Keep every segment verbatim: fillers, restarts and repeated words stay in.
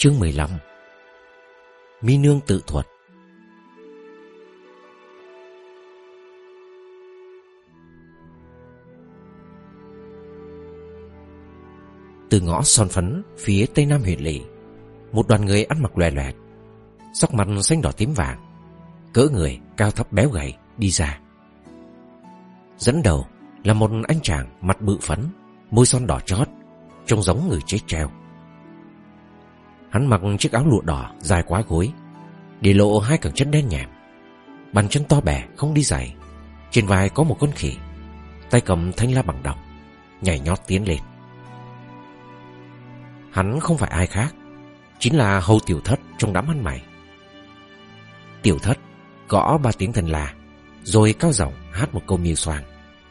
Chương mười lăm. Mi nương tự thuật. Từ ngõ son phấn phía tây nam huyện lỵ, một đoàn người ăn mặc loè loẹt, sắc mặt xanh đỏ tím vàng, cỡ người cao thấp béo gầy đi ra. Dẫn đầu là một anh chàng mặt bự phấn, môi son đỏ chót, trông giống người chết treo. Hắn mặc chiếc áo lụa đỏ dài quá gối, để lộ hai cẳng chân đen nhèm, bàn chân to bè không đi giày, trên vai có một con khỉ, tay cầm thanh la bằng đồng, nhảy nhót tiến lên. Hắn không phải ai khác, chính là Hầu Tiểu Thất trong đám ăn mày. Tiểu Thất gõ ba tiếng thần la, rồi cao giọng hát một câu miêu xoang.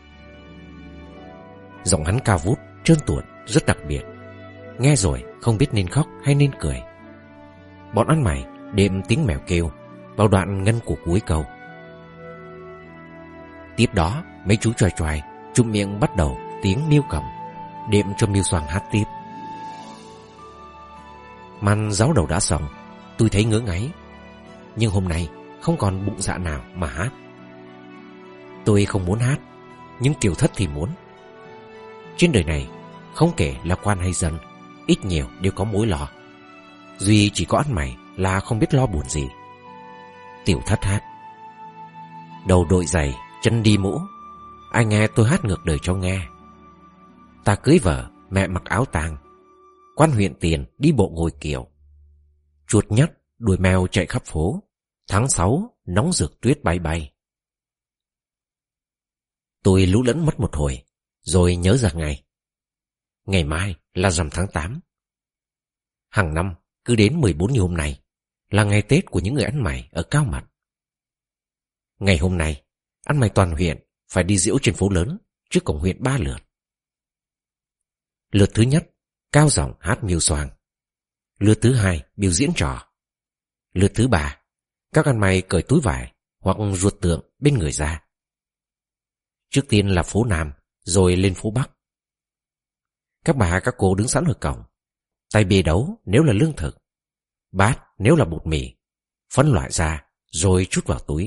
Giọng hắn cao vút, trơn tuột, rất đặc biệt, nghe rồi không biết nên khóc hay nên cười. Bọn ăn mày đệm tiếng mèo kêu vào đoạn ngân của cuối câu. Tiếp đó mấy chú choai choai chụm miệng bắt đầu tiếng miêu cầm, đệm cho miêu xoang hát tiếp. Màn giáo đầu đã xong, tôi thấy ngứa ngáy, nhưng hôm nay không còn bụng dạ nào mà hát. Tôi không muốn hát, nhưng Tiểu Thất thì muốn. Trên đời này, không kể là quan hay dân, ít nhiều đều có mối lo, duy chỉ có ăn mày là không biết lo buồn gì. Tiểu Thất hát: đầu đội giày, chân đi mũ, ai nghe tôi hát ngược đời cho nghe. Ta cưới vợ, mẹ mặc áo tang, quan huyện tiền đi bộ ngồi kiệu, chuột nhắt đuổi mèo chạy khắp phố, tháng sáu nóng rực tuyết bay bay. Tôi lú lẫn mất một hồi, rồi nhớ ra ngay. Ngày mai là rằm tháng tám. Hàng năm cứ đến mười bốn như hôm nay là ngày Tết của những người ăn mày ở Cao Mặt. Ngày hôm nay, ăn mày toàn huyện phải đi diễu trên phố lớn trước cổng huyện ba lượt. Lượt thứ nhất, cao giọng hát miêu xoang. Lượt thứ hai, biểu diễn trò. Lượt thứ ba, các ăn mày cởi túi vải hoặc ruột tượng bên người ra. Trước tiên là phố Nam, rồi lên phố Bắc. Các bà các cô đứng sẵn ở cổng, tay bê đấu nếu là lương thực, bát nếu là bột mì, phân loại ra rồi trút vào túi.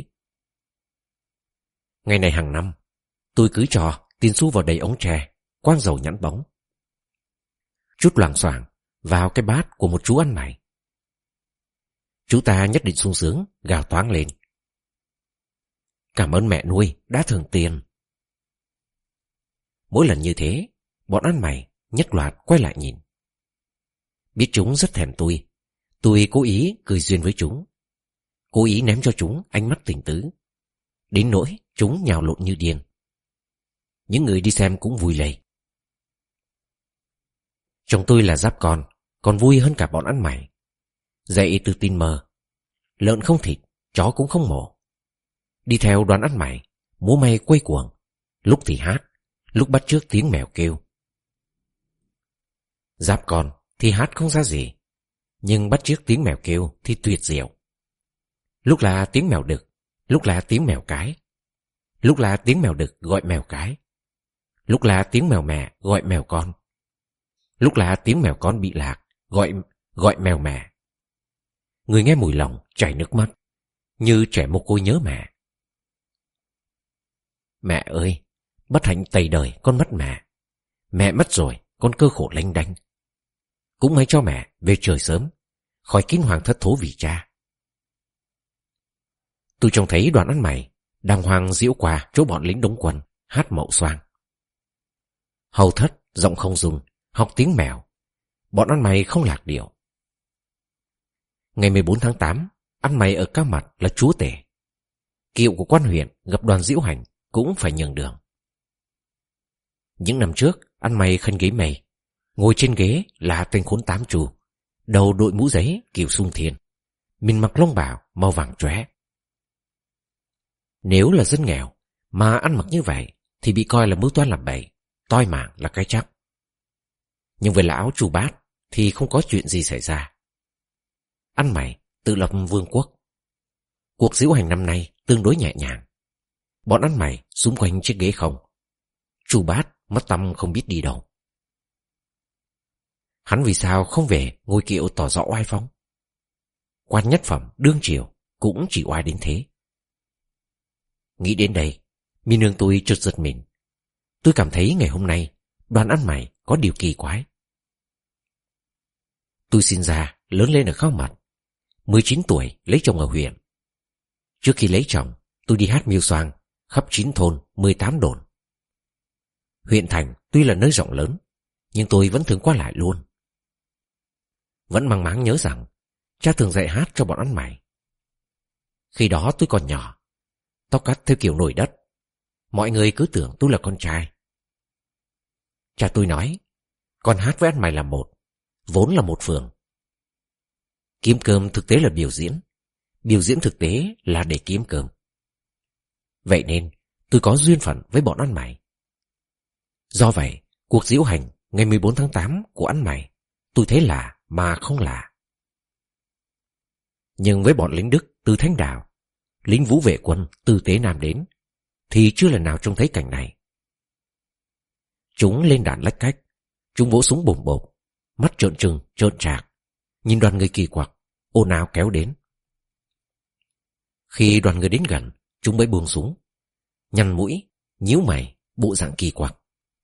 Ngày này hàng năm, tôi cứ cho tiền xu vào đầy ống tre, quang dầu nhẵn bóng, chút loảng xoảng vào cái bát của một chú ăn mày. Chú ta nhất định sung sướng gào toáng lên: cảm ơn mẹ nuôi đã thưởng tiền. Mỗi lần như thế, bọn ăn mày nhất loạt quay lại nhìn. Biết chúng rất thèm tôi, tôi cố ý cười duyên với chúng, cố ý ném cho chúng ánh mắt tình tứ, đến nỗi chúng nhào lộn như điên. Những người đi xem cũng vui lây. Chồng tôi là giáp con, còn vui hơn cả bọn ăn mày. Dậy từ tin mờ, lợn không thịt, chó cũng không mổ. Đi theo đoàn ăn mày, múa may quay cuồng, lúc thì hát, lúc bắt chước tiếng mèo kêu. Giáp con thì hát không ra gì, nhưng bắt chước tiếng mèo kêu thì tuyệt diệu. Lúc là tiếng mèo đực, lúc là tiếng mèo cái, lúc là tiếng mèo đực gọi mèo cái, lúc là tiếng mèo mẹ gọi mèo con, lúc là tiếng mèo con bị lạc gọi gọi mèo mẹ. Người nghe mùi lòng chảy nước mắt, như trẻ mồ côi nhớ mẹ. Mẹ ơi, bất hạnh tày đời con mất mẹ. Mẹ mất rồi, con cơ khổ lênh đanh. Cũng may cho mẹ về trời sớm, khỏi kinh hoàng thất thố vì cha. Tôi trông thấy đoàn ăn mày đàng hoàng diễu qua chỗ bọn lính đóng quân hát mậu xoang. Hầu Thất giọng không dùng, học tiếng mèo. Bọn ăn mày không lạc điệu. Ngày mười bốn tháng tám, ăn mày ở Cao Mặt là chúa tể. Kiệu của quan huyện gặp đoàn diễu hành cũng phải nhường đường. Những năm trước, ăn mày khân ghế mây, ngồi trên ghế là tên khốn tám trù, đầu đội mũ giấy kiểu sung thiên, mình mặc lông bào màu vàng chóe. Nếu là dân nghèo mà ăn mặc như vậy thì bị coi là mưu toan làm bậy, toi mạng là cái chắc. Nhưng với lão Chu Bát thì không có chuyện gì xảy ra. Ăn mày tự lập vương quốc. Cuộc diễu hành năm nay tương đối nhẹ nhàng. Bọn ăn mày xung quanh chiếc ghế không. Chu Bát mất tăm không biết đi đâu. Hắn vì sao không về ngồi kiệu tỏ rõ oai phong? Quan nhất phẩm đương triều cũng chỉ oai đến thế. Nghĩ đến đây, mi nương tôi chợt giật mình. Tôi cảm thấy ngày hôm nay Đoàn ăn mày có điều kỳ quái. Tôi sinh ra lớn lên ở Khao Mặt, mười chín tuổi lấy chồng ở huyện. Trước khi lấy chồng, tôi đi hát miêu xoang khắp chín thôn, mười tám đồn. Huyện thành tuy là nơi rộng lớn, nhưng tôi vẫn thường qua lại luôn. Vẫn mang máng nhớ rằng cha thường dạy hát cho bọn ăn mày. Khi đó tôi còn nhỏ, tóc cắt theo kiểu nổi đất. Mọi người cứ tưởng tôi là con trai. Cha tôi nói, con hát với ăn mày là một, vốn là một phường. Kiếm cơm thực tế là biểu diễn, biểu diễn thực tế là để kiếm cơm. Vậy nên tôi có duyên phận với bọn ăn mày. Do vậy, cuộc diễu hành ngày mười bốn tháng tám của ăn mày tôi thấy lạ mà không lạ. Nhưng với bọn lính Đức từ Thanh Đảo, lính Vũ Vệ Quân từ Tế Nam đến, thì chưa lần nào trông thấy cảnh này. Chúng lên đạn lách cách, chúng vỗ súng bồm bộp, mắt trợn trừng trợn trạc, nhìn đoàn người kỳ quặc ồn ào kéo đến. Khi đoàn người đến gần, chúng mới buông súng, nhăn mũi, nhíu mày, bộ dạng kỳ quặc.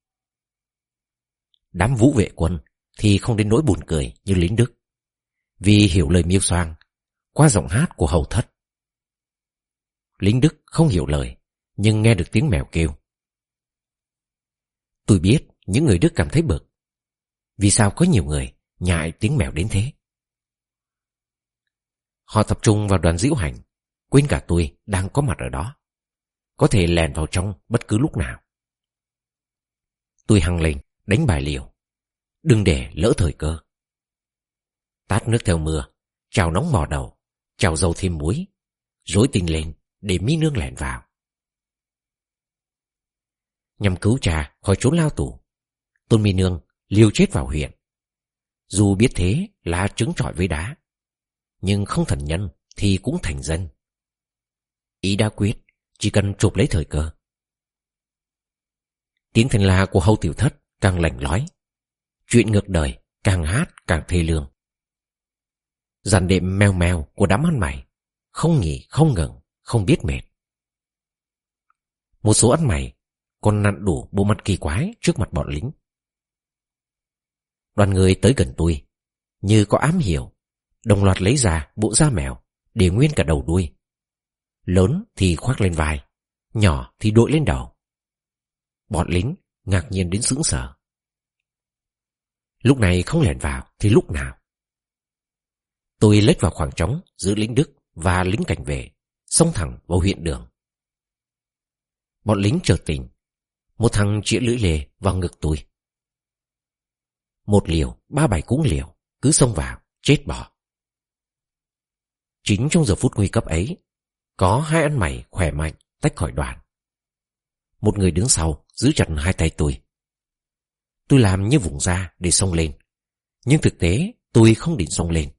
Đám Vũ Vệ Quân thì không đến nỗi buồn cười như lính Đức, vì hiểu lời miêu xoang qua giọng hát của hầu thất. Lính Đức không hiểu lời, nhưng nghe được tiếng mèo kêu. Tôi biết những người Đức cảm thấy bực. Vì sao có nhiều người nhại tiếng mèo đến thế? Họ tập trung vào đoàn diễu hành, quên cả tôi đang có mặt ở đó, có thể lèn vào trong bất cứ lúc nào. Tôi hăng lên đánh bài liều, đừng để lỡ thời cơ. Tát nước theo mưa, chào nóng mò đầu, chào dầu thêm muối, rối tinh lên để mi nương lẻn vào. Nhằm cứu cha khỏi trốn lao tù, Tôn mi nương liều chết vào huyện. Dù biết thế là trứng trọi với đá, nhưng không thành nhân thì cũng thành dân. Ý đã quyết, chỉ cần chụp lấy thời cơ. Tiếng thanh la của Hầu Tiểu Thất càng lảnh lói, chuyện ngược đời càng hát càng thê lương. Dàn đệm meo meo của đám ăn mày không nghỉ không ngừng, không biết mệt. Một số ăn mày còn nặn đủ bộ mặt kỳ quái trước mặt bọn lính. Đoàn người tới gần tôi, như có ám hiểu, đồng loạt lấy ra bộ da mèo để nguyên cả đầu đuôi. Lớn thì khoác lên vai, nhỏ thì đội lên đầu. Bọn lính ngạc nhiên đến sững sờ. Lúc này không lẻn vào thì lúc nào? Tôi lách vào khoảng trống giữa lính Đức và lính cảnh vệ, xông thẳng vào huyện đường. Bọn lính chợt tỉnh, một thằng chĩa lưỡi lê vào ngực tôi. Một liều, ba bảy cũng liều, cứ xông vào, chết bỏ. Chính trong giờ phút nguy cấp ấy, có hai ăn mày khỏe mạnh tách khỏi đoàn. Một người đứng sau giữ chặt hai tay tôi. Tôi làm như vùng ra để xông lên, nhưng thực tế tôi không định xông lên.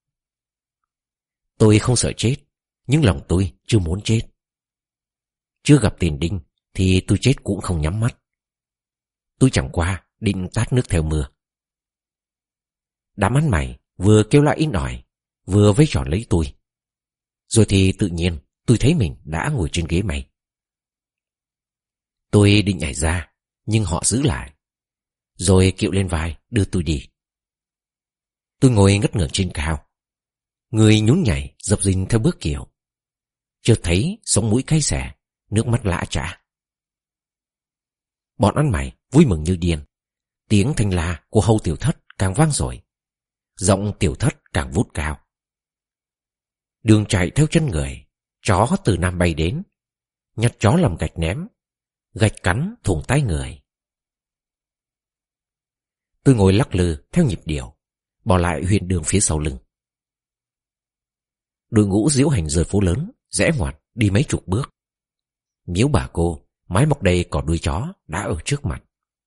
Tôi không sợ chết, nhưng lòng tôi chưa muốn chết. Chưa gặp tiền đinh thì tôi chết cũng không nhắm mắt. Tôi chẳng qua định tát nước theo mưa. Đám ăn mày vừa kêu la in ỏi, vừa vây tròn lấy tôi. Rồi thì tự nhiên tôi thấy mình đã ngồi trên ghế mây. Tôi định nhảy ra, nhưng họ giữ lại, rồi kiệu lên vai đưa tôi đi. Tôi ngồi ngất ngưởng trên cao, người nhún nhảy dập dình theo bước kiệu. Chợt thấy sống mũi cay xè, nước mắt lã chã. Bọn ăn mày vui mừng như điên. Tiếng thanh la của Hầu Tiểu Thất càng vang dội, giọng Tiểu Thất càng vút cao. Đường chạy theo chân người, chó từ Nam bay đến, nhặt chó làm gạch ném, gạch cắn thủng tay người. Tôi ngồi lắc lư theo nhịp điệu, bỏ lại huyện đường phía sau lưng. Đội ngũ diễu hành rời phố lớn, rẽ ngoặt đi mấy chục bước. Miếu bà cô, mái mọc đầy cỏ đuôi chó đã ở trước mặt.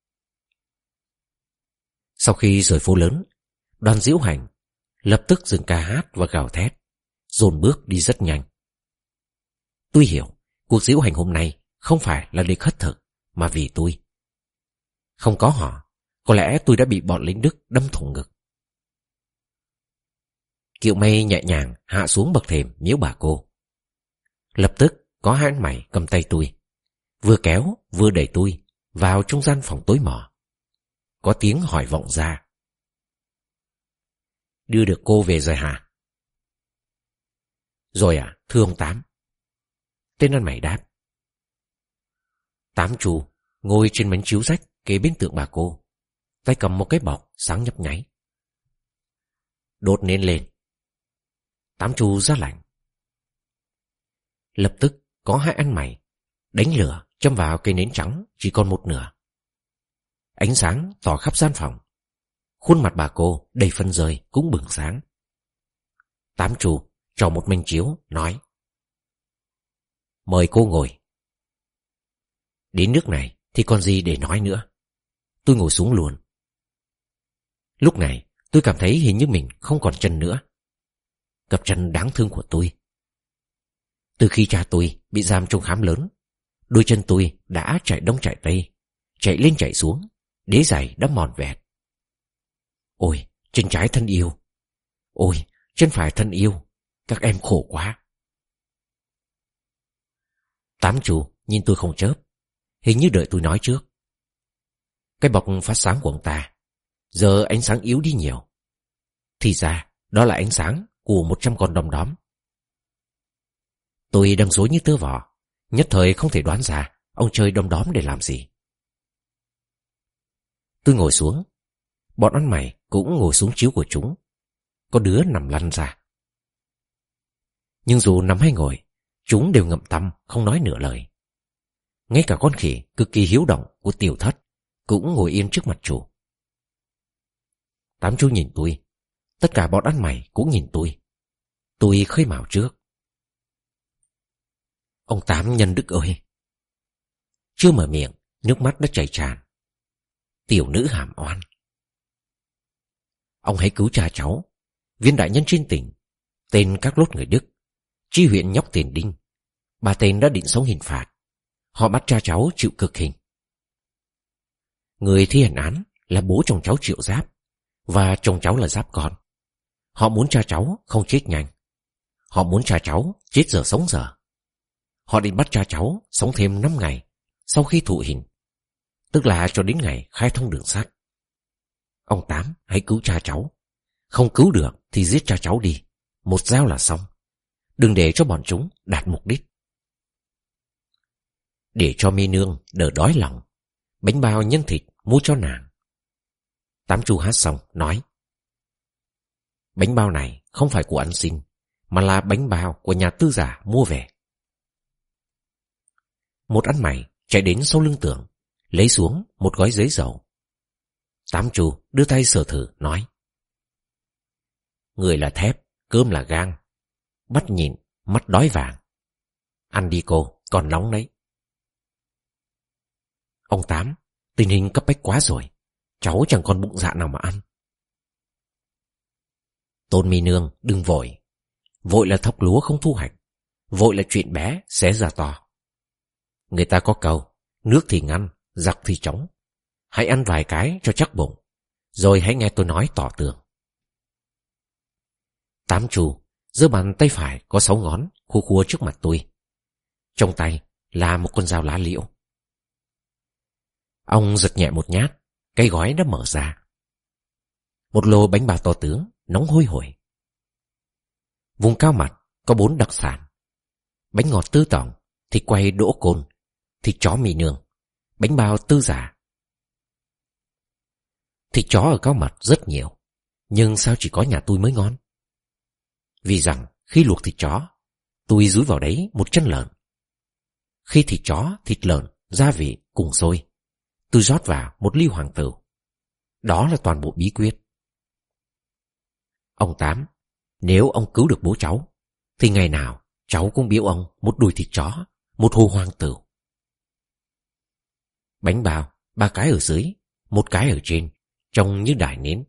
Sau khi rời phố lớn, đoàn diễu hành lập tức dừng ca hát và gào thét, dồn bước đi rất nhanh. Tôi hiểu cuộc diễu hành hôm nay không phải là để khất thực, mà vì tôi. Không có họ, có lẽ tôi đã bị bọn lính Đức đâm thủng ngực. Kiệu mây nhẹ nhàng hạ xuống bậc thềm miếu bà cô. Lập tức có hai anh mày cầm tay tôi, vừa kéo vừa đẩy tôi vào trong gian phòng tối mò. Có tiếng hỏi vọng ra: "Đưa được cô về rồi hả?" "Rồi à, thưa ông Tám." Tên ăn mày đáp. Tám Chu ngồi trên mảnh chiếu rách kế bên tượng bà cô, tay cầm một cái bọc sáng nhấp nháy. "Đốt nến lên." Tám Chu ra lệnh. Lập tức có hai anh mày đánh lửa châm vào cây nến trắng chỉ còn một nửa. Ánh sáng tỏ khắp gian phòng. Khuôn mặt bà cô đầy phân rơi cũng bừng sáng. Tám Chu cho một minh chiếu nói: "Mời cô ngồi." Đến nước này thì còn gì để nói nữa. Tôi ngồi xuống luôn. Lúc này tôi cảm thấy hình như mình không còn chân nữa. Cặp chân đáng thương của tôi. Từ khi cha tôi bị giam trong khám lớn, đôi chân tôi đã chạy đông chạy tây, chạy lên chạy xuống, đế giày đã mòn vẹt. Ôi, chân trái thân yêu. Ôi, chân phải thân yêu. Các em khổ quá. Tám Chu nhìn tôi không chớp, hình như đợi tôi nói trước. Cái bọc phát sáng của ông ta giờ ánh sáng yếu đi nhiều. Thì ra đó là ánh sáng của một trăm con đom đóm. Tôi đang rối như tơ vò, nhất thời không thể đoán ra ông chơi đom đóm để làm gì. Tôi ngồi xuống. Bọn ăn mày cũng ngồi xuống chiếu của chúng. Có đứa nằm lăn ra. Nhưng dù nằm hay ngồi, chúng đều ngậm tăm không nói nửa lời. Ngay cả con khỉ cực kỳ hiếu động của Tiểu Thất cũng ngồi yên trước mặt chủ. Tám Chu nhìn tôi. Tất cả bọn ăn mày cũng nhìn tôi. Tôi khơi mào trước. Ông Tám nhân đức ơi! Chưa mở miệng, nước mắt đã chảy tràn. Tiểu nữ hàm oan. Ông hãy cứu cha cháu, viên đại nhân trên tỉnh, tên các lốt người Đức, chi huyện nhóc Tiền Đinh. Ba tên đã định sống hình phạt. Họ bắt cha cháu chịu cực hình. Người thi hành án là bố chồng cháu Triệu Giáp, và chồng cháu là Giáp con. Họ muốn cha cháu không chết nhanh. Họ muốn cha cháu chết giờ sống giờ. Họ định bắt cha cháu sống thêm năm ngày sau khi thụ hình, tức là cho đến ngày khai thông đường sắt. Ông Tám hãy cứu cha cháu. Không cứu được thì giết cha cháu đi, một dao là xong. Đừng để cho bọn chúng đạt mục đích. Để cho mi nương đỡ đói lòng, bánh bao nhân thịt mua cho nàng. Tám Chu hát xong nói: Bánh bao này không phải của ăn xin, mà là bánh bao của nhà tư giả mua về. Một ăn mày chạy đến sau lưng Tưởng, lấy xuống một gói giấy dầu. Tám Chu đưa tay sờ thử nói: Người là thép, cơm là gang, bắt nhịn, mắt đói vàng. Ăn đi cô, còn nóng đấy. Ông Tám, tình hình cấp bách quá rồi, cháu chẳng còn bụng dạ nào mà ăn. Tôn mi nương đừng vội. Vội là thóc lúa không thu hoạch, vội là chuyện bé xé ra to. Người ta có câu, nước thì ngăn, giặc thì trống. Hãy ăn vài cái cho chắc bụng, rồi hãy nghe tôi nói tỏ tường. Tám Chu giơ bàn tay phải có sáu ngón khua khua trước mặt tôi. Trong tay là một con dao lá liễu. Ông giật nhẹ một nhát, cái gói đã mở ra. Một lô bánh bao to tướng, nóng hôi hổi. Vùng cao mặt có bốn đặc sản: bánh ngọt Tư Tổng, thịt quay Đỗ Côn, thịt chó mì nương, bánh bao Tư Giả. Thịt chó ở Cao Mặt rất nhiều, nhưng sao chỉ có nhà tôi mới ngon? Vì rằng khi luộc thịt chó, tôi dúi vào đấy một chân lợn. Khi thịt chó, thịt lợn, gia vị cùng sôi, tôi rót vào một ly hoàng tửu. Đó là toàn bộ bí quyết. Ông Tám, nếu ông cứu được bố cháu, thì ngày nào cháu cũng biếu ông một đùi thịt chó, một hồ hoàng tửu. Bánh bao, ba cái ở dưới, một cái ở trên, trông như đài nến.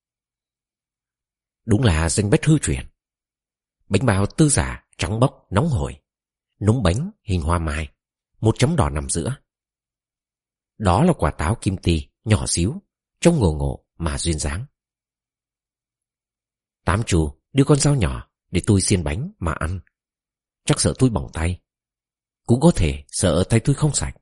Đúng là danh bách hư truyền. Bánh bao Tư Giả trắng bóc nóng hổi, núng bánh hình hoa mai, một chấm đỏ nằm giữa. Đó là quả táo kim ti nhỏ xíu, trông ngộ ngộ mà duyên dáng. Tám Chu đưa con dao nhỏ để tôi xiên bánh mà ăn. Chắc sợ tôi bỏng tay. Cũng có thể sợ tay tôi không sạch.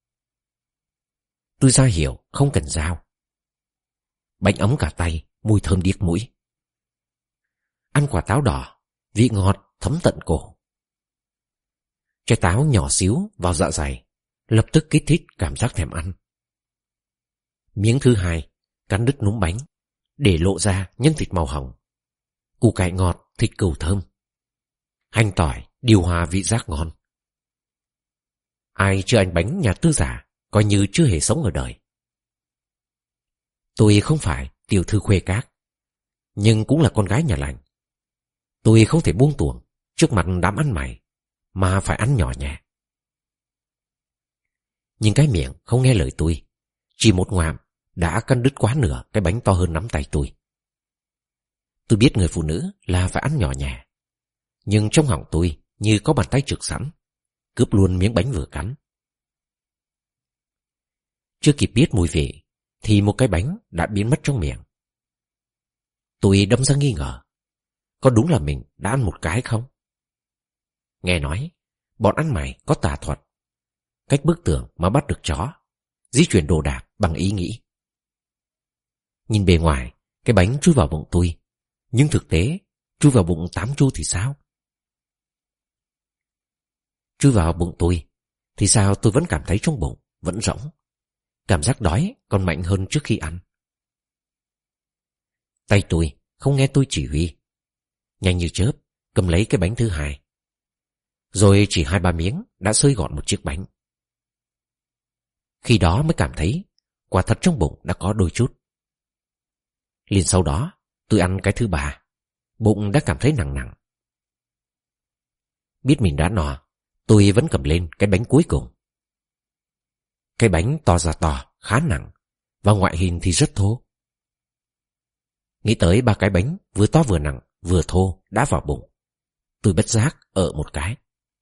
Tôi ra hiệu không cần dao. Bánh ấm cả tay, mùi thơm điếc mũi. Ăn quả táo đỏ, vị ngọt thấm tận cổ. Trái táo nhỏ xíu vào dạ dày, lập tức kích thích cảm giác thèm ăn. Miếng thứ hai, cắn đứt núm bánh, để lộ ra nhân thịt màu hồng. Củ cải ngọt, thịt cừu thơm. Hành tỏi, điều hòa vị giác ngon. Ai chưa ăn bánh nhà tư giả, coi như chưa hề sống ở đời. Tôi không phải tiểu thư khuê các, nhưng cũng là con gái nhà lành. Tôi không thể buông tuồng trước mặt đám ăn mày, mà phải ăn nhỏ nhẹ. Nhưng cái miệng không nghe lời tôi, chỉ một ngoạm đã cắn đứt quá nửa cái bánh to hơn nắm tay tôi. Tôi biết người phụ nữ là phải ăn nhỏ nhẹ, nhưng trong họng tôi như có bàn tay trực sẵn, cướp luôn miếng bánh vừa cắn. Chưa kịp biết mùi vị thì một cái bánh đã biến mất trong miệng. Tôi đâm ra nghi ngờ, có đúng là mình đã ăn một cái không? Nghe nói bọn ăn mày có tà thuật, cách bức tường mà bắt được chó, di chuyển đồ đạc bằng ý nghĩ. Nhìn bề ngoài cái bánh chui vào bụng tôi, nhưng thực tế chui vào bụng tám chu thì sao? Chui vào bụng tôi thì sao tôi vẫn cảm thấy trong bụng vẫn rỗng. Cảm giác đói còn mạnh hơn trước khi ăn. Tay tôi không nghe tôi chỉ huy, nhanh như chớp cầm lấy cái bánh thứ hai. Rồi chỉ hai ba miếng đã xơi gọn một chiếc bánh. Khi đó mới cảm thấy quả thật trong bụng đã có đôi chút. Liền sau đó tôi ăn cái thứ ba, bụng đã cảm thấy nặng nặng. Biết mình đã no, tôi vẫn cầm lên cái bánh cuối cùng. Cái bánh to ra to, khá nặng, và ngoại hình thì rất thô. Nghĩ tới ba cái bánh vừa to vừa nặng vừa thô đã vào bụng, tôi bất giác ở một cái.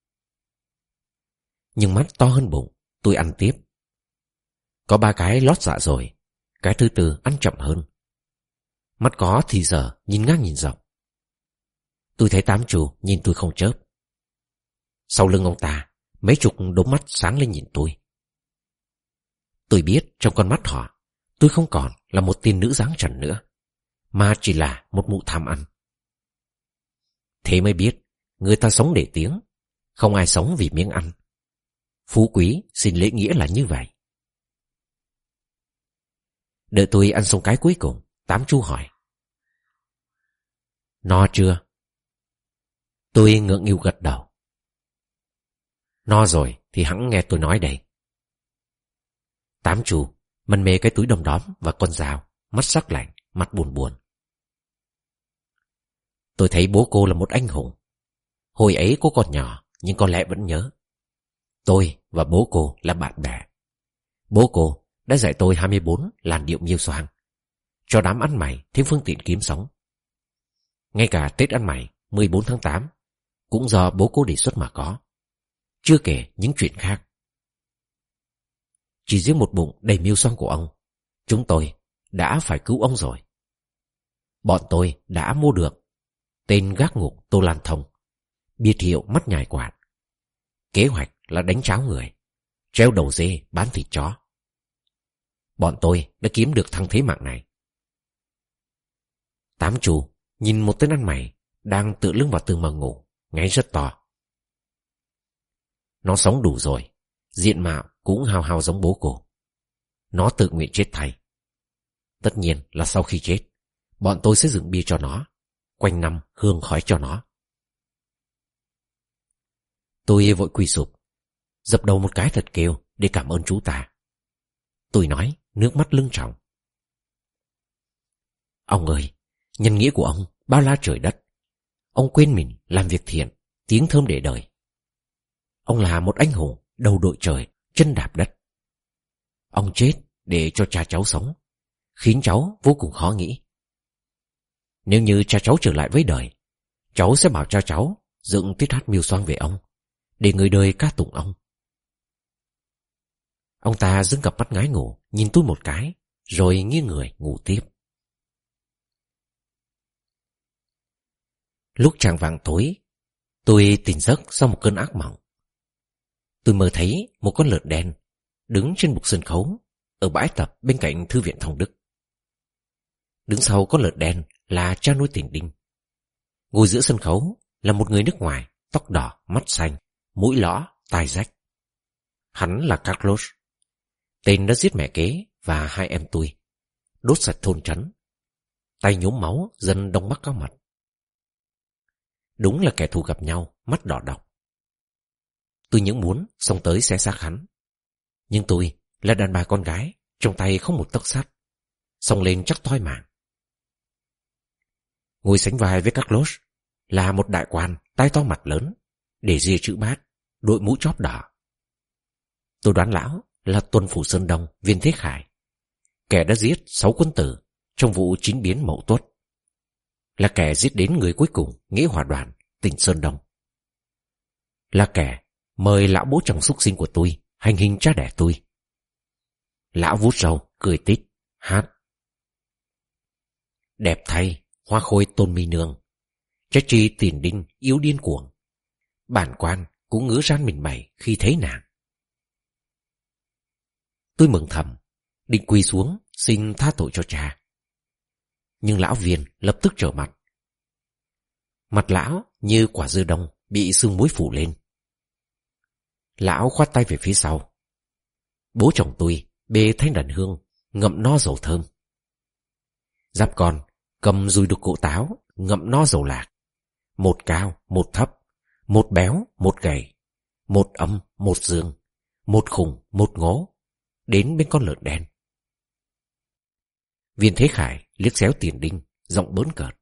Nhưng mắt to hơn bụng, tôi ăn tiếp. Có ba cái lót dạ rồi, cái thứ tư ăn chậm hơn. Mắt có thì giờ nhìn ngang nhìn rộng. Tôi thấy tám chủ nhìn tôi không chớp. Sau lưng ông ta, mấy chục đốm mắt sáng lên nhìn tôi. Tôi biết trong con mắt họ, tôi không còn là một tiên nữ dáng trần nữa, mà chỉ là một mụ tham ăn. Thế mới biết, người ta sống để tiếng, không ai sống vì miếng ăn. Phú quý xin lễ nghĩa là như vậy. Đợi tôi ăn xong cái cuối cùng, tám chu hỏi: No chưa? Tôi ngượng nghịu gật đầu. No rồi thì hẵng nghe tôi nói đây. Tám chu mân mê cái túi đom đóm và con dao, mắt sắc lạnh, mặt buồn buồn. Tôi thấy bố cô là một anh hùng. Hồi ấy cô còn nhỏ, nhưng có lẽ vẫn nhớ. Tôi và bố cô là bạn bè. Bố cô đã dạy tôi hai mươi bốn làn điệu miêu xoang, cho đám ăn mày thêm phương tiện kiếm sống. Ngay cả Tết ăn mày mười bốn tháng tám cũng do bố cô đề xuất mà có, chưa kể những chuyện khác. Chỉ riêng một bụng đầy miêu xoang của ông, chúng tôi đã phải cứu ông rồi. Bọn tôi đã mua được tên gác ngục Tô Lan Thông, biệt hiệu mắt nhài quạt. Kế hoạch là đánh tráo người, treo đầu dê bán thịt chó. Bọn tôi đã kiếm được thăng thế mạng này. Tám chủ nhìn một tên ăn mày đang tựa lưng vào tường mà ngủ, ngáy rất to. Nó sống đủ rồi, diện mạo cũng hao hao giống bố cô. Nó tự nguyện chết thay. Tất nhiên là sau khi chết, bọn tôi sẽ dựng bia cho nó, quanh năm hương khói cho nó. Tôi vội quỳ sụp, dập đầu một cái thật kêu để cảm ơn chú ta. Tôi nói, nước mắt lưng tròng: Ông ơi, nhân nghĩa của ông bao la trời đất. Ông quên mình làm việc thiện, tiếng thơm để đời. Ông là một anh hùng đầu đội trời, chân đạp đất. Ông chết để cho cha cháu sống, khiến cháu vô cùng khó nghĩ. Nếu như cha cháu trở lại với đời, cháu sẽ bảo cha cháu dựng tiết hát miêu xoang về ông, để người đời ca tụng ông. Ông ta dưng cặp mắt ngái ngủ, nhìn tôi một cái, rồi nghiêng người ngủ tiếp. Lúc chạng vạng tối, tôi tỉnh giấc sau một cơn ác mộng. Tôi mơ thấy một con lợn đen đứng trên bục sân khấu ở bãi tập bên cạnh Thư viện Thông Đức. Đứng sau con lợn đen là cha nuôi Tiền Đinh. Ngồi giữa sân khấu là một người nước ngoài, tóc đỏ, mắt xanh, mũi lõ, tai rách. Hắn là Carlos, tên đã giết mẹ kế và hai em tôi, đốt sạch thôn trấn, tay nhuốm máu dân Đông Bắc Cao Mật. Đúng là kẻ thù gặp nhau, mắt đỏ độc. Tôi những muốn xông tới xé xác hắn, nhưng tôi là đàn bà con gái, trong tay không một tấc sắt, xông lên chắc toi mạng. Ngồi sánh vai với Carlos là một đại quan tai to mặt lớn, để ria chữ bát, đội mũ chóp đỏ. Tôi đoán lão là tuân phủ Sơn Đông Viên Thế Khải, kẻ đã giết sáu quân tử trong vụ chính biến Mậu Tuất, là kẻ giết đến người cuối cùng Nghĩa Hòa Đoàn tỉnh Sơn Đông, là kẻ mời lão bố chồng súc sinh của tôi hành hình cha đẻ tôi. Lão vút râu cười tít hát: đẹp thay hoa khôi Tôn Mi Nương, trách chi Tiền Đinh yếu điên cuồng, bản quan cũng ngứa ran mình mẩy khi thấy nàng. Tôi mừng thầm, định quỳ xuống xin tha tội cho cha. Nhưng lão Viên lập tức trở mặt. Mặt lão như quả dưa đông bị sương muối phủ lên. Lão khoát tay về phía sau. Bố chồng tôi bê thanh đàn hương ngậm no dầu thơm. Giáp con cầm dùi đục cộ táo ngậm no dầu lạc. Một cao, một thấp, một béo, một gầy, một âm, một dương, một khùng, một ngố, đến bên con lợn đen. Viên Thế Khải liếc xéo Tiền Đinh, giọng bỡn cợt: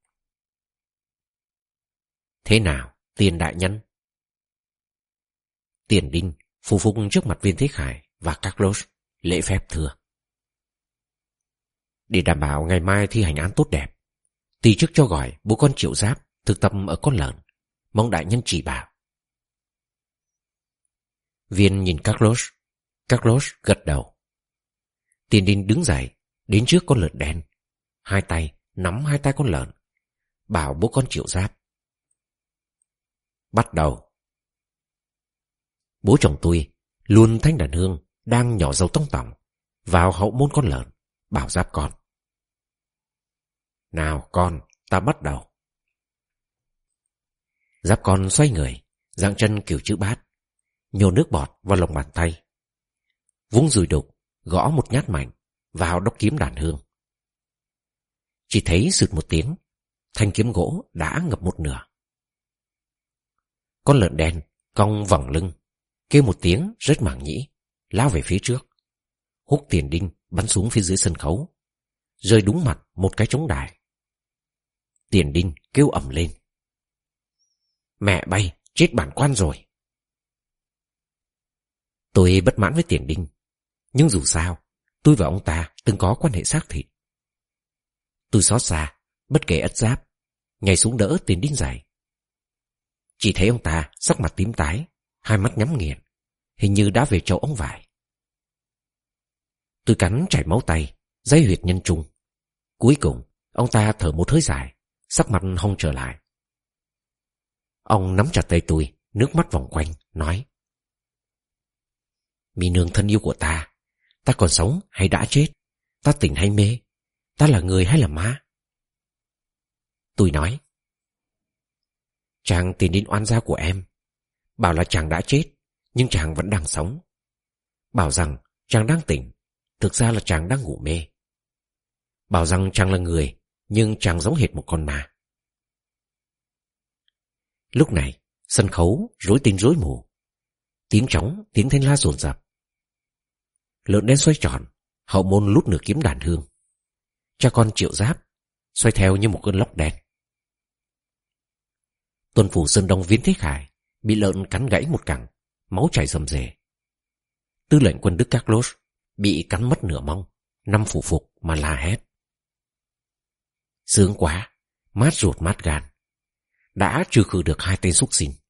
thế nào, Tiền đại nhân? Tiền Đinh phù phục trước mặt Viên Thế Khải và Carlos, lễ phép thưa: để đảm bảo ngày mai thi hành án tốt đẹp, ty chức cho gọi bố con Triệu Giáp thực tập ở con lợn, mong đại nhân chỉ bảo. Viên nhìn Carlos. Carlos gật đầu. Tiền Đinh đứng dậy đến trước con lợn đen, hai tay nắm hai tay con lợn, bảo bố con Triệu Giáp: bắt đầu. Bố chồng tôi luôn thanh đàn hương đang nhỏ dầu tông tỏng vào hậu môn con lợn, bảo Giáp con: nào con, ta bắt đầu. Giáp con xoay người, giang chân kiểu chữ bát, nhổ nước bọt vào lòng bàn tay, vung dùi đục gõ một nhát mạnh vào đốc kiếm đàn hương. Chỉ thấy sụt một tiếng, thanh kiếm gỗ đã ngập một nửa. Con lợn đen cong vòng lưng, kêu một tiếng rất mảng nhĩ, lao về phía trước, húc Tiền Đinh bắn xuống phía dưới sân khấu, rơi đúng mặt một cái trống đài. Tiền Đinh kêu ầm lên: mẹ bay, chết bản quan rồi. Tôi bất mãn với Tiền Đinh, nhưng dù sao tôi và ông ta từng có quan hệ xác thịt. Tôi xót xa, bất kể ất giáp, nhảy xuống đỡ Tiền Đinh dậy. Chỉ thấy ông ta sắc mặt tím tái, hai mắt nhắm nghiền, hình như đã về chậu ống vải. Tôi cắn chảy máu tay, dây huyệt nhân trung. Cuối cùng ông ta thở một hơi dài, sắc mặt hồng trở lại. Ông nắm chặt tay tôi, nước mắt vòng quanh, nói: Mi Nương thân yêu của ta, ta còn sống hay đã chết? Ta tỉnh hay mê? Ta là người hay là ma? Tôi nói: chàng Tiền Đinh oan gia của em. Bảo là chàng đã chết, nhưng chàng vẫn đang sống. Bảo rằng chàng đang tỉnh, thực ra là chàng đang ngủ mê. Bảo rằng chàng là người, nhưng chàng giống hệt một con ma. Lúc này sân khấu rối tinh rối mù, tiếng trống, tiếng thanh la dồn dập. Lợn đen xoay tròn, hậu môn lút nửa kiếm đàn hương. Cha con Triệu Giáp xoay theo như một cơn lốc đen. Tuân phủ Sơn Đông Viên Thế Khải bị lợn cắn gãy một cẳng, máu chảy rầm rề. Tư lệnh quân Đức Carlos bị cắn mất nửa mông, nằm phủ phục mà la hét: sướng quá, mát ruột mát gan, đã trừ khử được hai tên súc sinh.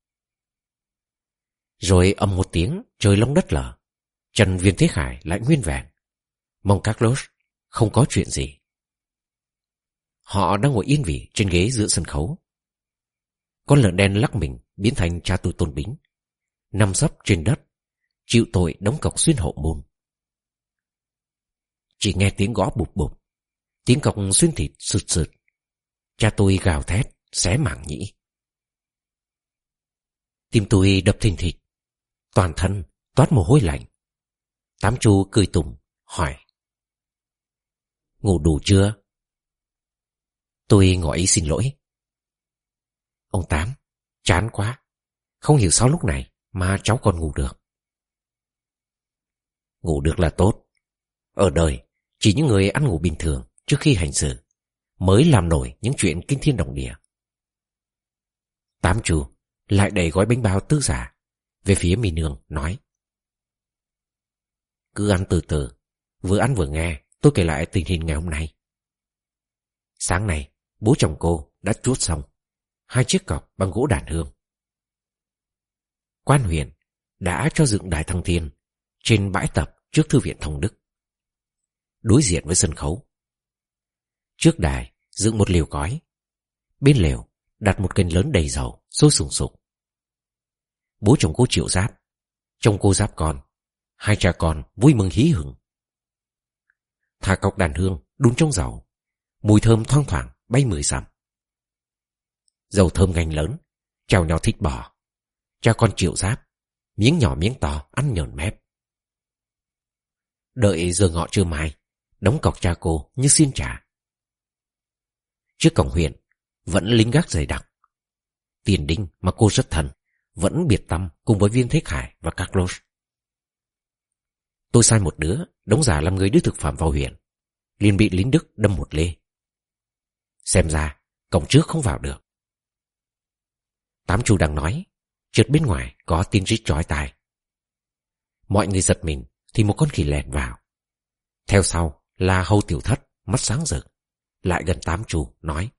Rồi ầm một tiếng, trời lông đất lở, chân Viên Thế Khải lại nguyên vẹn, mông Carlos không có chuyện gì. Họ đang ngồi yên vị trên ghế giữa sân khấu. Con lợn đen lắc mình biến thành cha tôi Tôn Bính, nằm sấp trên đất, chịu tội đóng cọc xuyên hậu môn. Chỉ nghe tiếng gõ bụp bụp, tiếng cọc xuyên thịt sượt sượt. Cha tôi gào thét, xé mảng nhĩ. Tim tôi đập thình thịch, toàn thân toát mồ hôi lạnh. Tám Chu cười tủm, hỏi: Ngủ đủ chưa? Tôi ngỏ ý xin lỗi. Ông Tám, chán quá, không hiểu sao lúc này mà cháu còn ngủ được. Ngủ được là tốt. Ở đời, chỉ những người ăn ngủ bình thường trước khi hành xử mới làm nổi những chuyện kinh thiên động địa. Tám Chu lại đẩy gói bánh bao tứ giả về phía Mi Nương, nói: Cứ ăn từ từ, vừa ăn vừa nghe tôi kể lại tình hình ngày hôm nay. Sáng nay, bố chồng cô đã chuốt xong hai chiếc cọc bằng gỗ đàn hương. Quan huyện đã cho dựng đài thăng thiên trên bãi tập trước thư viện Thông Đức, đối diện với sân khấu. Trước đài dựng một lều cói, bên lều đặt một kênh lớn đầy dầu sôi sùng sục. Bố chồng cô Triệu Giáp, chồng cô Giáp con, hai cha con vui mừng hí hửng. Thả cọc đàn hương đun trong dầu, mùi thơm thoang thoảng bay mười dặm. Dầu thơm gành lớn trào nhau thịt bò. Cha con Triệu Giáp miếng nhỏ miếng to ăn nhờn mép. Đợi giờ ngọ trưa mai, đóng cọc cha cô như xiên trả. Trước cổng huyện vẫn lính gác dày đặc. Tiền Đinh mà cô rất thân vẫn biệt tâm cùng với Viên Thế Khải và Carlos. Tôi sai một đứa đóng giả làm người đưa thực phẩm vào huyện, liền bị lính Đức đâm một lê. Xem ra cổng trước không vào được. Tám Chu đang nói, chợt bên ngoài có tiếng rít chói tai. Mọi người giật mình thì một con khỉ lèn vào. Theo sau là Hầu Tiểu Thất mắt sáng rực, lại gần Tám Chu nói: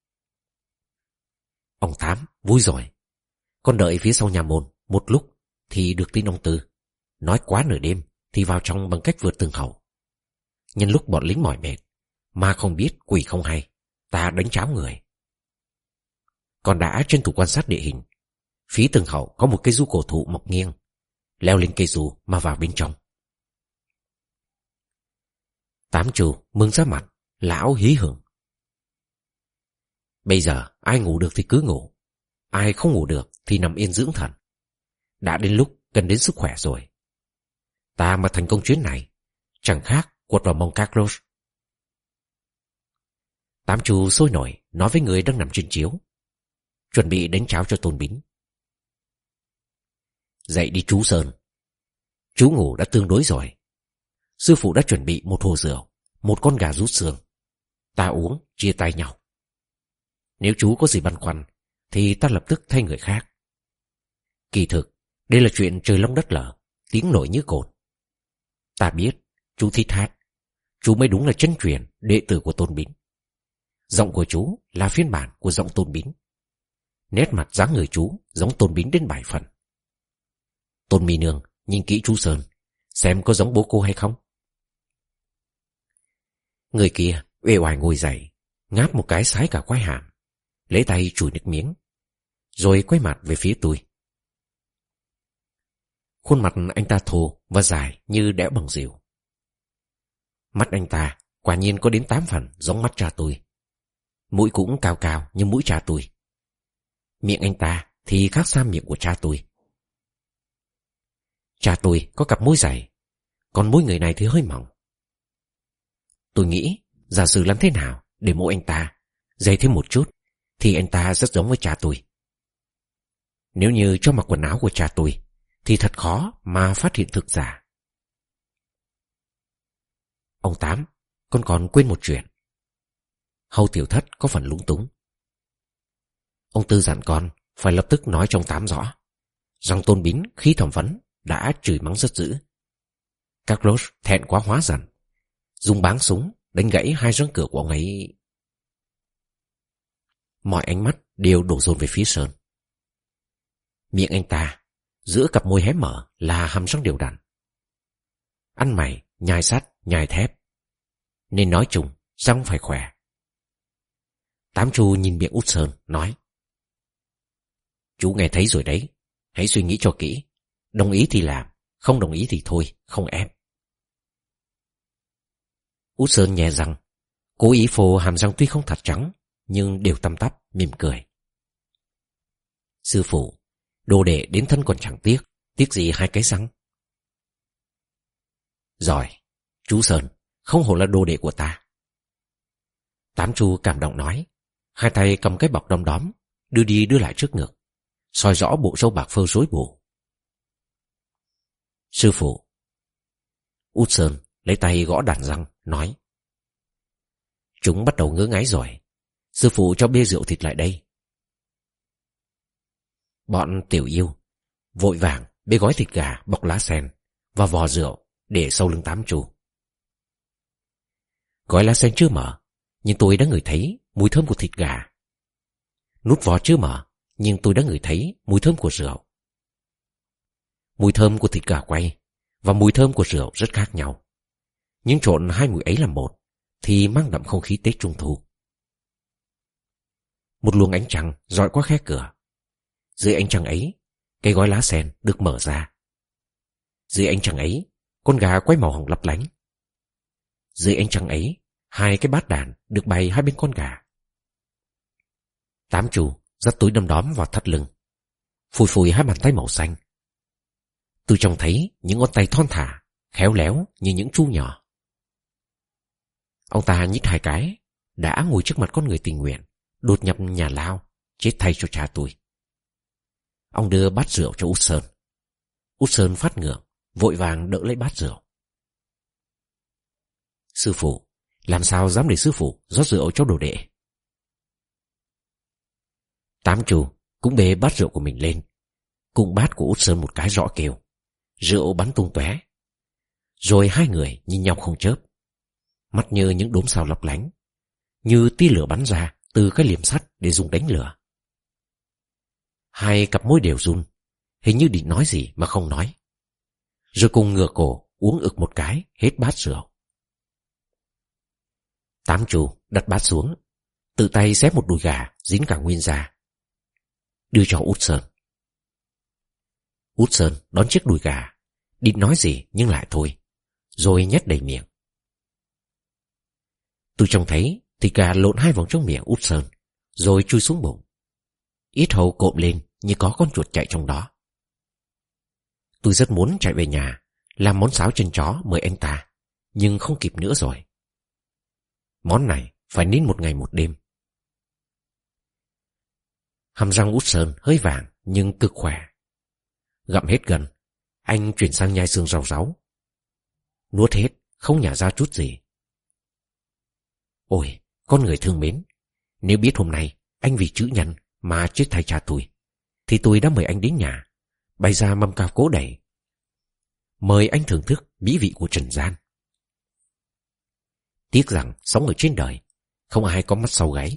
Ông Tám, vui rồi. Con đợi phía sau nhà môn một lúc thì được tin ông Tư nói quá nửa đêm thì vào trong bằng cách vượt tường hậu. Nhân lúc bọn lính mỏi mệt mà không biết quỷ không hay, ta đánh cháo người. Còn đã trên thủ quan sát địa hình, phía tường hậu có một cây du cổ thụ mọc nghiêng, leo lên cây dù mà vào bên trong. Tám Chu mừng ra mặt, lão hí hửng. Bây giờ ai ngủ được thì cứ ngủ, ai không ngủ được thì nằm yên dưỡng thần. Đã đến lúc cần đến sức khỏe rồi. Ta mà thành công chuyến này chẳng khác quật vào mông Carlos. Tám Chu sôi nổi nói với người đang nằm trên chiếu, chuẩn bị đánh cháo cho Tôn Bính. Dậy đi chú Sơn. Chú ngủ đã tương đối rồi. Sư phụ đã chuẩn bị một hồ rượu, một con gà rút xương. Ta uống chia tay nhau. Nếu chú có gì băn khoăn thì ta lập tức thay người khác. Kỳ thực đây là chuyện trời long đất lở, tiếng nổi như cồn. Ta biết chú thích hát, chú mới đúng là chân truyền đệ tử của Tôn Bính. Giọng của chú là phiên bản của giọng Tôn Bính. Nét mặt dáng người chú giống Tôn Bính đến bảy phần. Tôn Mi Nương nhìn kỹ chú Sơn, xem có giống bố cô hay không. Người kia uể oải ngồi dậy, ngáp một cái sái cả quai hàm, lấy tay chùi nước miếng, rồi quay mặt về phía tôi. Khuôn mặt anh ta thô và dài như đẽo bằng rìu. Mắt anh ta quả nhiên có đến tám phần giống mắt cha tôi. Mũi cũng cao cao như mũi cha tôi. Miệng anh ta thì khác xa miệng của cha tôi. Cha tôi có cặp môi dày, còn môi người này thì hơi mỏng. Tôi nghĩ giả sử làm thế nào để môi anh ta dày thêm một chút thì anh ta rất giống với cha tôi. Nếu như cho mặc quần áo của cha tôi thì thật khó mà phát hiện thực giả. Ông Tám, con còn quên một chuyện. Hầu Tiểu Thất có phần lúng túng. Ông Tư dặn con phải lập tức nói cho ông Tám rõ rằng Tôn Bính khi thẩm vấn đã chửi mắng rất dữ. Carlos thẹn quá hóa giận, dùng báng súng đánh gãy hai răng cửa của ông ấy. Mọi ánh mắt đều đổ dồn về phía Sơn. Miệng anh ta giữa cặp môi hé mở là hàm răng đều đặn. Ăn mày nhai sắt nhai thép, nên nói chung răng phải khỏe. Tám Chu nhìn miệng út Sơn nói: Chú nghe thấy rồi đấy. Hãy suy nghĩ cho kỹ. Đồng ý thì làm, không đồng ý thì thôi, không ép. Út Sơn nhè răng, cố ý phô hàm răng tuy không thật trắng, nhưng đều tăm tắp, mỉm cười. Sư phụ, đồ đệ đến thân còn chẳng tiếc, tiếc gì hai cái răng. Giỏi, chú Sơn, không hổ là đồ đệ của ta. Tám Chu cảm động nói, hai tay cầm cái bọc đom đóm, đưa đi đưa lại trước ngực, soi rõ bộ râu bạc phơ rối bù. Sư phụ. Út Sơn lấy tay gõ đàn răng, nói, chúng bắt đầu ngứa ngáy rồi. Sư phụ cho bia rượu thịt lại đây. Bọn tiểu yêu vội vàng bê gói thịt gà bọc lá sen và vò rượu để sau lưng Tám Chu. Gói lá sen chưa mở, nhưng tôi đã ngửi thấy mùi thơm của thịt gà. Nút vò chưa mở, nhưng tôi đã ngửi thấy mùi thơm của rượu. Mùi thơm của thịt gà quay và mùi thơm của rượu rất khác nhau, nhưng trộn hai mùi ấy làm một thì mang đậm không khí Tết Trung Thu. Một luồng ánh trăng rọi qua khe cửa. Dưới ánh trăng ấy, cái gói lá sen được mở ra. Dưới ánh trăng ấy, con gà quay màu hồng lấp lánh. Dưới ánh trăng ấy, hai cái bát đàn được bày hai bên con gà. Tám Chu dắt túi đom đóm vào thắt lưng, phủi phủi hai bàn tay màu xanh. Tôi trông thấy những ngón tay thon thả, khéo léo như những chu nhỏ. Ông ta nhích hai cái, đã ngồi trước mặt con người tình nguyện đột nhập nhà lao, chết thay cho cha tôi. Ông đưa bát rượu cho Út Sơn. Út Sơn phát ngượng, vội vàng đỡ lấy bát rượu. Sư phụ, làm sao dám để sư phụ rót rượu cho đồ đệ? Tám Chu cũng bê bát rượu của mình lên, cùng bát của Út Sơn một cái rõ kêu. Rượu bắn tung tóe. Rồi hai người nhìn nhau không chớp, mắt như những đốm sao lấp lánh, như tia lửa bắn ra từ cái liềm sắt để dùng đánh lửa. Hai cặp môi đều run, hình như định nói gì mà không nói. Rồi cùng ngửa cổ uống ực một cái hết bát rượu. Tám Chu đặt bát xuống, tự tay xé một đùi gà dính cả nguyên ra, đưa cho Út Sơn. Út Sơn đón chiếc đùi gà, định nói gì nhưng lại thôi, rồi nhét đầy miệng. Tôi trông thấy thịt gà lộn hai vòng trong miệng Út Sơn, rồi chui xuống bụng. Yết hầu cộm lên như có con chuột chạy trong đó. Tôi rất muốn chạy về nhà làm món sáo chân chó mời anh ta, nhưng không kịp nữa rồi. Món này phải nín một ngày một đêm. Hàm răng Út Sơn hơi vàng nhưng cực khỏe. Gặm hết gần, anh chuyển sang nhai xương rau ráu. Nuốt hết, không nhả ra chút gì. Ôi, con người thương mến, nếu biết hôm nay anh vì chữ nhân mà chết thay cha tôi, thì tôi đã mời anh đến nhà, bày ra mâm cao cỗ đầy, mời anh thưởng thức mỹ vị của trần gian. Tiếc rằng sống ở trên đời, không ai có mắt sau gáy.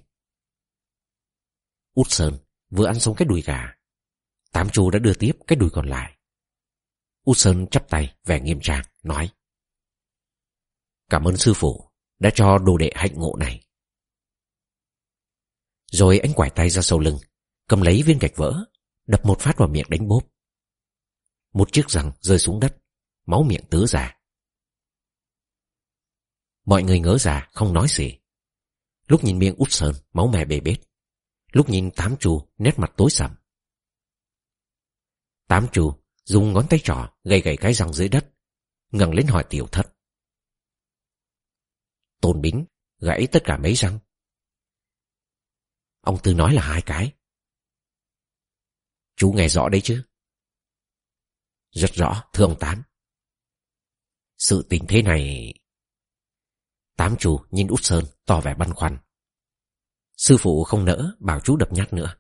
Út Sơn vừa ăn xong cái đùi gà, Tám Chu đã đưa tiếp cái đùi còn lại. Út Sơn chắp tay vẻ nghiêm trang, nói, cảm ơn sư phụ đã cho đồ đệ hạnh ngộ này. Rồi anh quải tay ra sau lưng, cầm lấy viên gạch vỡ, đập một phát vào miệng đánh bốp. Một chiếc răng rơi xuống đất, máu miệng tứa ra. Mọi người ngỡ ra không nói gì. Lúc nhìn miệng Út Sơn máu me bê bết, lúc nhìn Tám Chu nét mặt tối sầm. Tám Chu dùng ngón tay trỏ gầy gầy cái răng dưới đất, ngẩng lên hỏi Tiểu Thất. Tôn Bính gãy tất cả mấy răng? Ông Tư nói là hai cái. Chú nghe rõ đấy chứ? Rất rõ, thưa ông Tám. Sự tình thế này... Tám Chu nhìn Út Sơn tỏ vẻ băn khoăn. Sư phụ không nỡ bảo chú đập nhát nữa.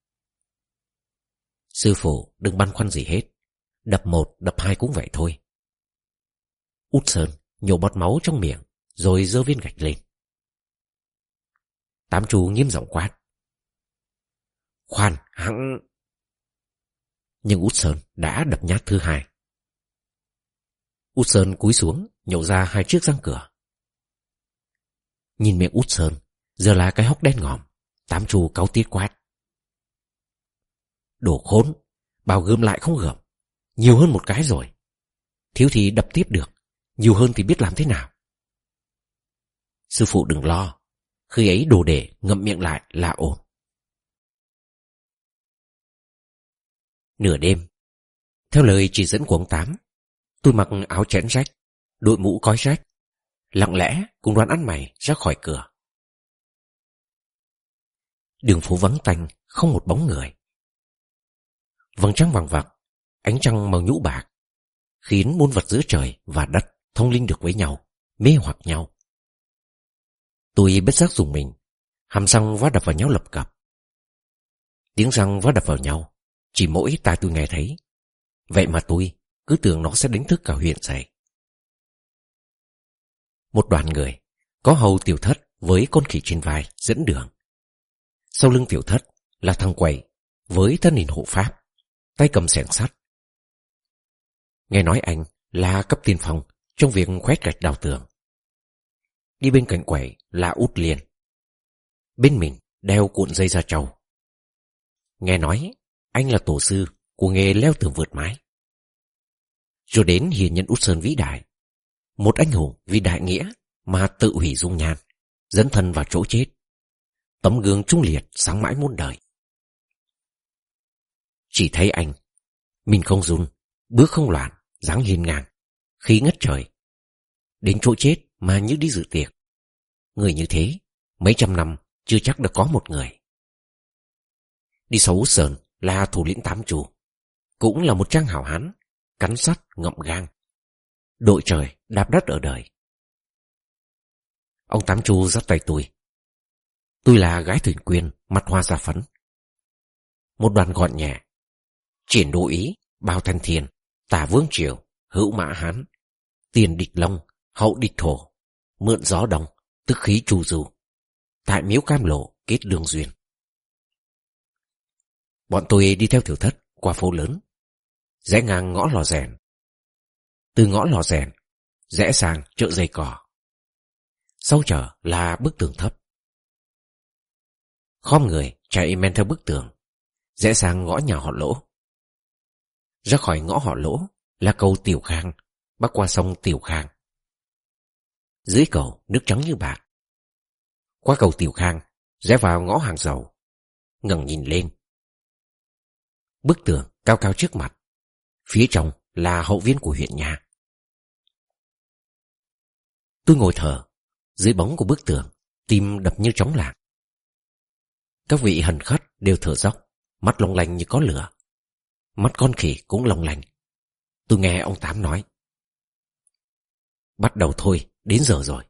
Sư phụ đừng băn khoăn gì hết, đập một đập hai cũng vậy thôi. Út Sơn nhổ bọt máu trong miệng, rồi giơ viên gạch lên. Tám Chu nghiêm giọng quát. Khoan, hẵng... Nhưng Út Sơn đã đập nhát thứ hai. Út Sơn cúi xuống, nhổ ra hai chiếc răng cửa. Nhìn miệng Út Sơn giờ là cái hốc đen ngòm, Tám Chu cáu tiết quát. Đồ khốn, bảo gươm lại không gươm. Nhiều hơn một cái rồi. Thiếu thì đập tiếp được, nhiều hơn thì biết làm thế nào. Sư phụ đừng lo, khi ấy đồ để ngậm miệng lại là ổn. Nửa đêm, theo lời chỉ dẫn của ông Tám, tôi mặc áo chẽn rách, đội mũ cói rách, lặng lẽ cùng đoàn ăn mày ra khỏi cửa. Đường phố vắng tanh, không một bóng người. Vầng trăng vàng vặc, ánh trăng màu nhũ bạc, khiến muôn vật giữa trời và đất thông linh được với nhau, mê hoặc nhau. Tôi bất giác dùng mình, hàm răng vá đập vào nhau lập cập. Tiếng răng vá đập vào nhau, chỉ mỗi tai tôi nghe thấy. Vậy mà tôi cứ tưởng nó sẽ đánh thức cả huyện dậy. Một đoàn người, có hầu Tiểu Thất với con khỉ trên vai dẫn đường. Sau lưng Tiểu Thất là thằng Quẩy với thân hình hộ pháp, tay cầm xẻng sắt. Nghe nói anh là cấp tiên phong trong việc khoét gạch đào tường. Đi bên cạnh Quẩy là Út Liên, bên mình đeo cuộn dây da trâu. Nghe nói anh là tổ sư của nghề leo tường vượt mái. Rồi đến hiền nhân Út Sơn vĩ đại, một anh hùng vì đại nghĩa mà tự hủy dung nhan, dẫn thân vào chỗ chết. Tấm gương trung liệt sáng mãi muôn đời. Chỉ thấy anh, mình không run, bước không loạn, dáng hiên ngang, khí ngất trời. Đến chỗ chết mà như đi dự tiệc. Người như thế, mấy trăm năm chưa chắc đã có một người. Đi sau Út Sơn là thủ lĩnh Tám Chu, cũng là một trang hảo hán, cắn sắt ngậm gang, đội trời đạp đất ở đời. Ông Tám Chu dắt tay tôi. Tôi là gái thuyền quyên, mặt hoa da phấn. Một đoàn gọn nhẹ, triển đô ý, bao thanh thiên, tả vương triều, hữu mã hán, tiền địch long, hậu địch thổ, mượn gió đông, tức khí trù du, tại miếu Cam Lộ kết lương duyên. Bọn tôi đi theo Tiểu Thất qua phố lớn, rẽ ngang ngõ Lò Rèn. Từ ngõ Lò Rèn rẽ sang chợ Dây Cỏ. Sau chợ là bức tường thấp. Khom người chạy men theo bức tường, rẽ sang ngõ nhà họ Lỗ. Ra khỏi ngõ họ Lỗ là cầu Tiểu Khang, bắc qua sông Tiểu Khang. Dưới cầu nước trắng như bạc. Qua cầu Tiểu Khang rẽ vào ngõ hàng dầu. Ngẩng nhìn lên, bức tường cao cao trước mặt, phía trong là hậu viên của huyện nhà. Tôi ngồi thở dưới bóng của bức tường, tim đập như trống lạc. Các vị hần khách đều thở dốc, mắt long lanh như có lửa. Mắt con khỉ cũng long lanh. Tôi nghe ông Tám nói: bắt đầu thôi, đến giờ rồi.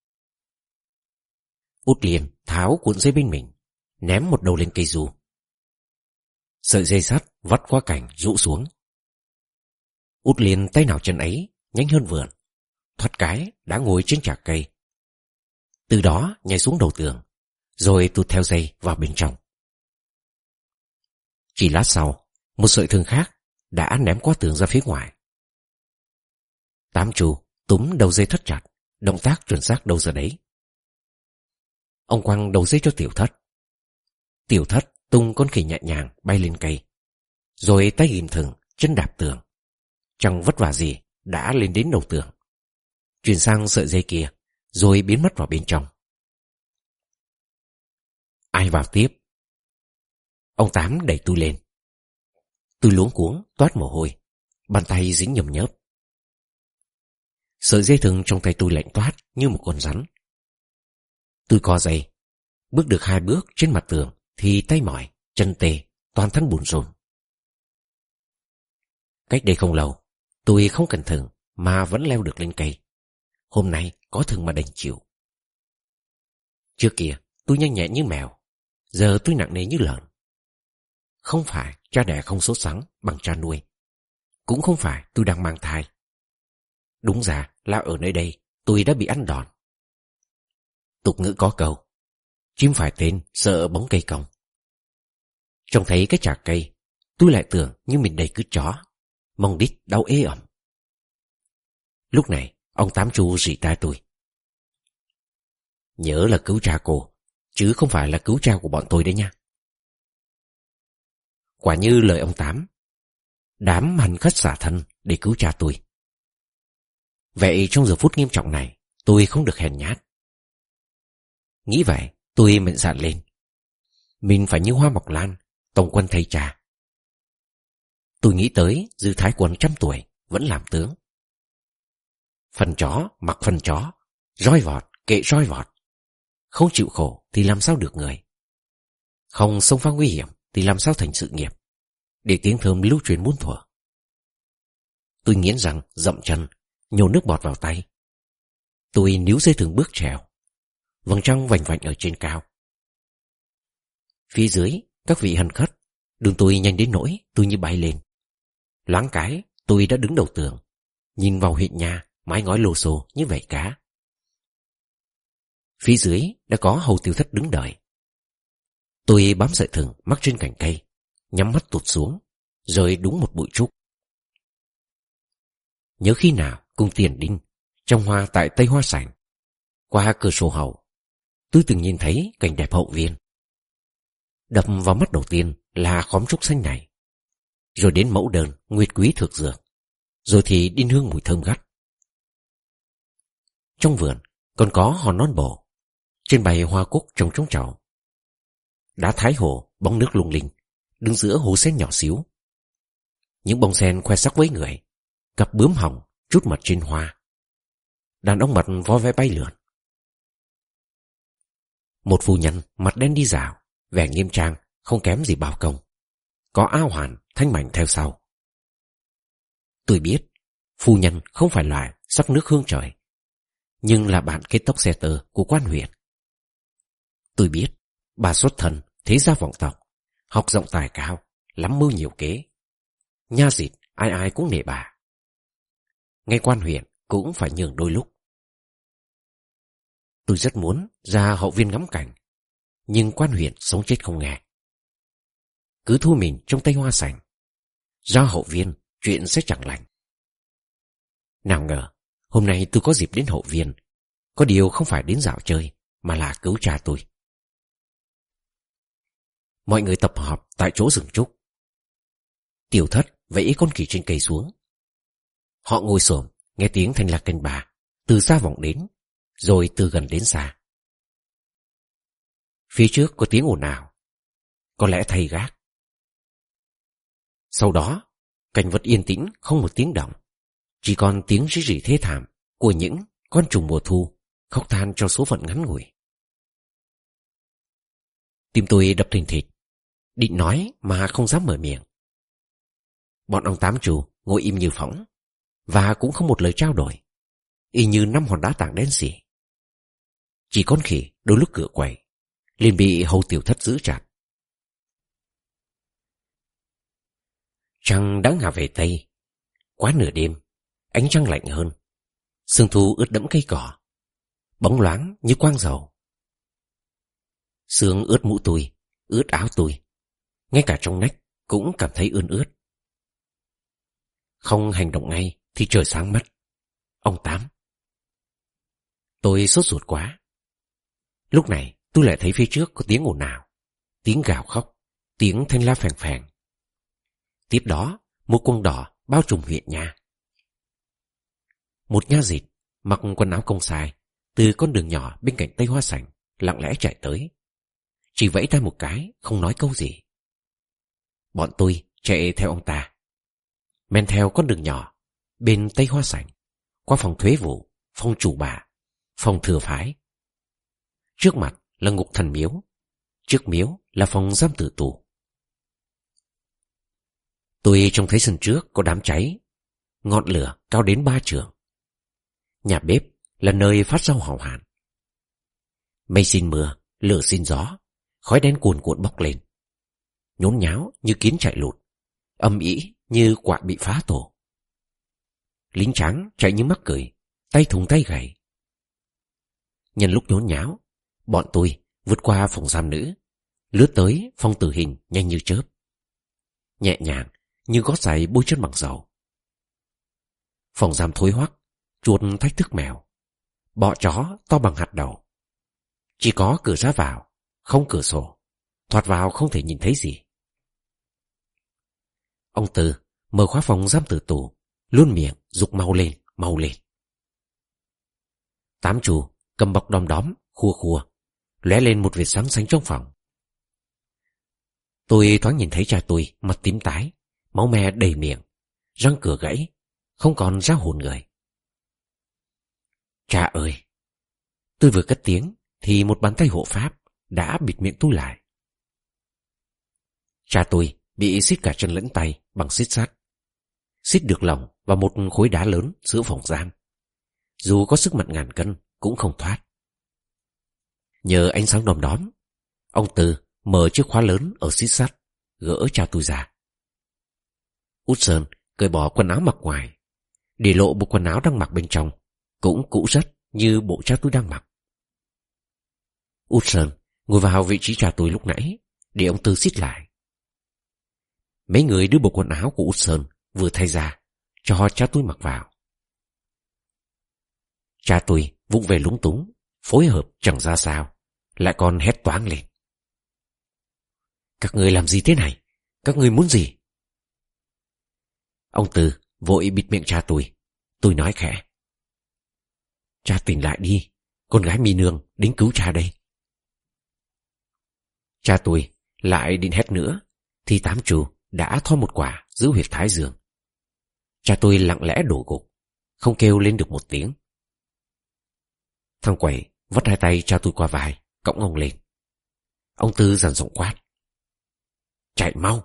Út Liên tháo cuộn dây bên mình, ném một đầu lên cây dù. Sợi dây sắt vắt qua cành rũ xuống. Út Liên tay nào chân ấy nhanh hơn vườn, thoát cái đã ngồi trên chạc cây. Từ đó nhảy xuống đầu tường, rồi tụt theo dây vào bên trong. Chỉ lát sau, một sợi thừng khác đã ném qua tường ra phía ngoài. Tám Chu túm đầu dây thắt chặt, động tác chuẩn xác đâu giờ đấy. Ông quăng đầu dây cho Tiểu Thất. Tiểu Thất tung con khỉ nhẹ nhàng bay lên cây, rồi tay ghìm thừng, chân đạp tường. Chẳng vất vả gì đã lên đến đầu tường, chuyển sang sợi dây kia, rồi biến mất vào bên trong. Ai vào tiếp? Ông Tám đẩy tôi lên. Tôi luống cuống toát mồ hôi, bàn tay dính nhầm nhớp. Sợi dây thừng trong tay tôi lạnh toát như một con rắn. Tôi co giày, bước được hai bước trên mặt tường thì tay mỏi, chân tê, toàn thân bùn rùn. Cách đây không lâu, tôi không cần thừng mà vẫn leo được lên cây. Hôm nay có thừng mà đành chịu. Trước kia tôi nhanh nhẹn như mèo, giờ tôi nặng nề như lợn. Không phải cha đẻ không sốt sắng bằng cha nuôi, cũng không phải tôi đang mang thai. Đúng ra là ở nơi đây tôi đã bị ăn đòn. Tục ngữ có câu: chim phải tên sợ bóng cây cong. Trông thấy cái chạc cây, tôi lại tưởng như mình đầy cứt chó, mông đít đau ê ẩm. Lúc này ông Tám Chu rỉ tai tôi: nhớ là cứu cha cô, chứ không phải là cứu cha của bọn tôi đấy nha. Quả như lời ông Tám, đám hành khất xả thân để cứu cha tôi. Vậy trong giờ phút nghiêm trọng này, tôi không được hèn nhát. Nghĩ vậy, tôi mạnh dạn lên. Mình phải như hoa mọc lan, tổng quân thay cha. Tôi nghĩ tới Dư Thái Quân trăm tuổi vẫn làm tướng. Phần chó mặc phần chó, roi vọt kệ roi vọt. Không chịu khổ thì làm sao được người. Không xông pha nguy hiểm thì làm sao thành sự nghiệp, để tiếng thơm lưu truyền muôn thuở. Tôi nghiến răng dậm chân, nhổ nước bọt vào tay. Tôi níu dây thừng bước trèo. Vầng trăng vành vạnh ở trên cao. Phía dưới các vị hân khất, đường tôi nhanh đến nỗi tôi như bay lên. Loáng cái tôi đã đứng đầu tường, nhìn vào huyện nhà mái ngói lô xô như vảy cá. Phía dưới đã có Hầu Tiểu Thất đứng đợi. Tôi bám sợi thừng mắc trên cành cây, nhắm mắt tụt xuống, rồi đúng một bụi trúc. Nhớ khi nào cùng Tiền Đinh trồng hoa tại Tây Hoa Sảnh, qua cửa sổ hậu, tôi từng nhìn thấy cảnh đẹp hậu viên. Đập vào mắt đầu tiên là khóm trúc xanh này, rồi đến mẫu đơn nguyệt quý thực dược, rồi thì đinh hương mùi thơm gắt. Trong vườn còn có hòn non bồ, trên bày hoa cúc trồng trong chậu. Đá Thái Hồ bóng nước lung linh đứng giữa hồ sen nhỏ xíu. Những bông sen khoe sắc với người, cặp bướm hồng trút mật trên hoa. Đàn ông mật vo ve bay lượn. Một phu nhân mặt đen đi dạo, vẻ nghiêm trang không kém gì bao công. Có ao hoàn thanh mảnh theo sau. Tôi biết phu nhân không phải loại sắc nước hương trời, nhưng là bạn kết tóc xe tơ của quan huyện. Tôi biết bà xuất thân thế gia vọng tộc, học rộng tài cao, lắm mưu nhiều kế. Nha dịt ai ai cũng nể bà. Ngay quan huyện cũng phải nhường đôi lúc. Tôi rất muốn ra hậu viên ngắm cảnh, nhưng quan huyện sống chết không nghe. Cứ thu mình trong Tây Hoa Sảnh, ra hậu viên chuyện sẽ chẳng lành. Nào ngờ hôm nay tôi có dịp đến hậu viên, có điều không phải đến dạo chơi, mà là cứu cha tôi. Mọi người tập họp tại chỗ rừng trúc. Tiểu Thất vẫy con khỉ trên cây xuống. Họ ngồi xổm nghe tiếng thanh lạc canh bà từ xa vọng đến, rồi từ gần đến xa. Phía trước có tiếng ồn ào, có lẽ thầy gác. Sau đó cảnh vật yên tĩnh không một tiếng động, chỉ còn tiếng rỉ rỉ thê thảm của những con trùng mùa thu khóc than cho số phận ngắn ngủi. Tim tôi đập thình thịch, định nói mà không dám mở miệng. Bọn ông Tám Trù ngồi im như phỗng, và cũng không một lời trao đổi, y như năm hòn đá tảng đen xỉ. Chỉ con khỉ đôi lúc cựa quậy, liền bị Hầu Tiểu Thất giữ chặt. Trăng đã ngả về Tây. Quá nửa đêm, ánh trăng lạnh hơn. Sương thu ướt đẫm cây cỏ, bóng loáng như quang dầu. Sương ướt mũ tôi, ướt áo tôi, ngay cả trong nách cũng cảm thấy ươn ướt. Không hành động ngay thì trời sáng mất. Ông Tám. Tôi sốt ruột quá. Lúc này tôi lại thấy phía trước có tiếng ồn ào, tiếng gào khóc, tiếng thanh la phèn phèn. Tiếp đó một quầng đỏ bao trùm huyện nhà. Một nha dịch mặc quần áo công sai từ con đường nhỏ bên cạnh Tây Hoa Sảnh lặng lẽ chạy tới, chỉ vẫy tay một cái, không nói câu gì. Bọn tôi chạy theo ông ta, men theo con đường nhỏ bên Tây Hoa Sảnh, qua phòng thuế vụ, phòng chủ bà, phòng thừa phái. Trước mặt là ngục thần miếu, trước miếu là phòng giam tử tù. Tôi trông thấy sân trước có đám cháy, ngọn lửa cao đến ba trượng. Nhà bếp là nơi phát rau hào hàn. Mây xin mưa, lửa xin gió, khói đen cuồn cuộn bốc lên, nhốn nháo như kiến chạy lụt, âm ỉ như quạ bị phá tổ. Lính trắng chạy như mắc cười, tay thùng tay gầy. Nhân lúc nhốn nháo, bọn tôi vượt qua phòng giam nữ, lướt tới phòng tử hình nhanh như chớp, nhẹ nhàng như gót giày bôi chân bằng dầu. Phòng giam thối hoắc, chuột thách thức mèo, bọ chó to bằng hạt đậu. Chỉ có cửa ra vào, không cửa sổ, thoạt vào không thể nhìn thấy gì. Ông Tư mở khóa phòng giam tử tù, luôn miệng giục mau lên, mau lên. Tám Chu cầm bọc đom đóm, khua khua, lóe lên một vệt sáng xanh trong phòng. Tôi thoáng nhìn thấy cha tôi mặt tím tái, máu me đầy miệng, răng cửa gãy, không còn ra hồn người. Cha ơi! Tôi vừa cất tiếng thì một bàn tay hộ pháp đã bịt miệng tôi lại. Cha tôi bị xít cả chân lẫn tay bằng xít sắt, xít được lỏng vào một khối đá lớn giữa phòng giam. Dù có sức mạnh ngàn cân cũng không thoát. Nhờ ánh sáng đom đóm, ông Tư mở chiếc khóa lớn ở xít sắt, gỡ cha tôi ra. Út Sơn cởi bỏ quần áo mặc ngoài, để lộ bộ quần áo đang mặc bên trong, cũng cũ rách như bộ cha tôi đang mặc. Út Sơn ngồi vào vị trí cha tôi lúc nãy, để ông Tư xít lại. Mấy người đưa bộ quần áo của Út Sơn vừa thay ra, cho cha tôi mặc vào. Cha tôi vụng về lúng túng, phối hợp chẳng ra sao, lại còn hét toáng lên. Các người làm gì thế này? Các người muốn gì? Ông Tư vội bịt miệng cha tôi. Tôi nói khẽ. Cha tỉnh lại đi, con gái Mi Nương đến cứu cha đây. Cha tôi lại định hét nữa, thì Tám Chu đã thoa một quả giữ huyệt thái dương. Cha tôi lặng lẽ đổ gục, không kêu lên được một tiếng. Thằng Quẩy vắt hai tay cha tôi qua vai, cõng ông lên. Ông Tư dằn giọng quát. Chạy mau!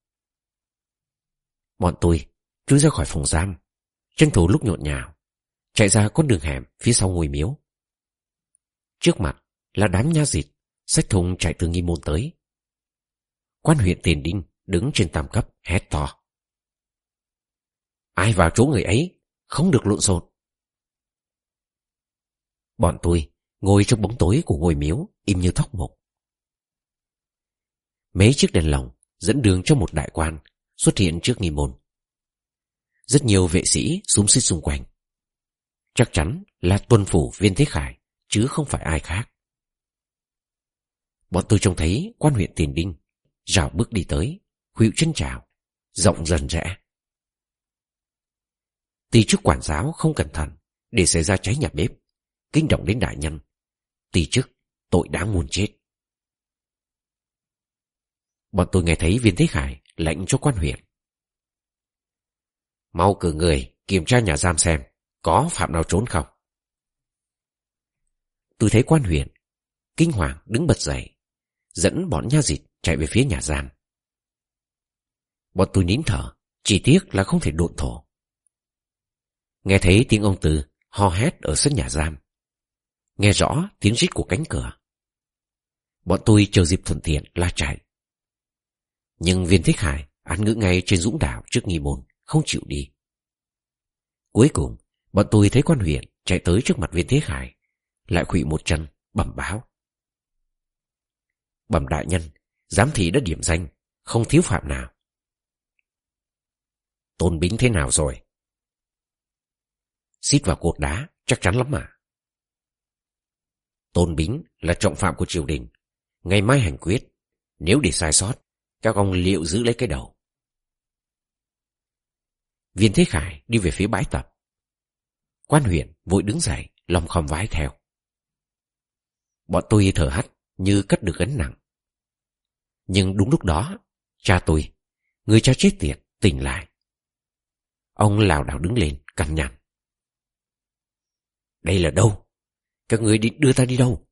Bọn tôi trôi ra khỏi phòng giam, tranh thủ lúc nhộn nhào, chạy ra con đường hẻm phía sau ngôi miếu. Trước mặt là đám nha dịch xách thùng chạy từ Nghi Môn tới. Quan huyện Tiền Đinh đứng trên tam cấp hét to. Ai vào chỗ người ấy, không được lộn xộn. Bọn tôi ngồi trong bóng tối của ngôi miếu, im như thóc mục. Mấy chiếc đèn lồng dẫn đường cho một đại quan xuất hiện trước Nghi Môn. Rất nhiều vệ sĩ xúm xít xung quanh. Chắc chắn là tuân phủ Viên Thế Khải, chứ không phải ai khác. Bọn tôi trông thấy quan huyện Tiền Đinh rảo bước đi tới, khuỵu chân chào, giọng dần rẽ. Tỳ chức quản giáo không cẩn thận để xảy ra cháy nhà bếp, kinh động đến đại nhân. Tỳ chức tội đáng muôn chết. Bọn tôi nghe thấy Viên Thế Khải lệnh cho quan huyện. Mau cử người kiểm tra nhà giam xem có phạm nào trốn không. Tôi thấy quan huyện kinh hoàng đứng bật dậy, dẫn bọn nha dịch chạy về phía nhà giam. Bọn tôi nín thở, chỉ tiếc là không thể độn thổ. Nghe thấy tiếng ông Tư ho hét ở sân nhà giam, nghe rõ tiếng rít của cánh cửa. Bọn tôi chờ dịp thuận tiện la chạy. Nhưng Viên Thế Khải án ngữ ngay trên dũng đạo trước Nghi Môn, không chịu đi. Cuối cùng bọn tôi thấy quan huyện chạy tới trước mặt Viên Thế Khải, lại khuỵu một chân bẩm báo. Bẩm đại nhân, giám thị đã điểm danh, không thiếu phạm nào. Tôn Bính thế nào rồi? Xít vào cột đá, chắc chắn lắm mà. Tôn Bính là trọng phạm của triều đình, ngày mai hành quyết. Nếu để sai sót, các ông liệu giữ lấy cái đầu. Viên Thế Khải đi về phía bãi tập. Quan huyện vội đứng dậy, lòng khom vái theo. Bọn tôi thở hắt như cất được gánh nặng. Nhưng đúng lúc đó, cha tôi, người cha chết tiệt, tỉnh lại. Ông lảo đảo đứng lên, cằn nhằn. Đây là đâu? Các người định đưa ta đi đâu?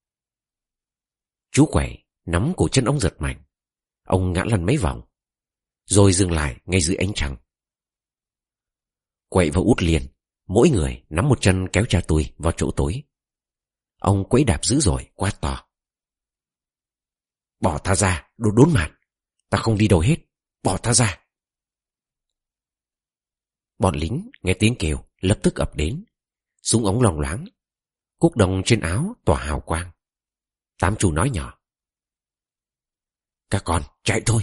Chú Quẩy nắm cổ chân ông giật mạnh. Ông ngã lăn mấy vòng, rồi dừng lại ngay dưới ánh trăng. Quẩy và Út Liên, mỗi người nắm một chân kéo cha tôi vào chỗ tối. Ông quẫy đạp dữ dội, quát to. Bỏ ta ra, đồ đốn mạt. Ta không đi đâu hết, bỏ ta ra. Bọn lính nghe tiếng kêu lập tức ập đến. Súng ống loòng loáng, cúc đồng trên áo tỏa hào quang. Tám Chu nói nhỏ. Các con chạy thôi.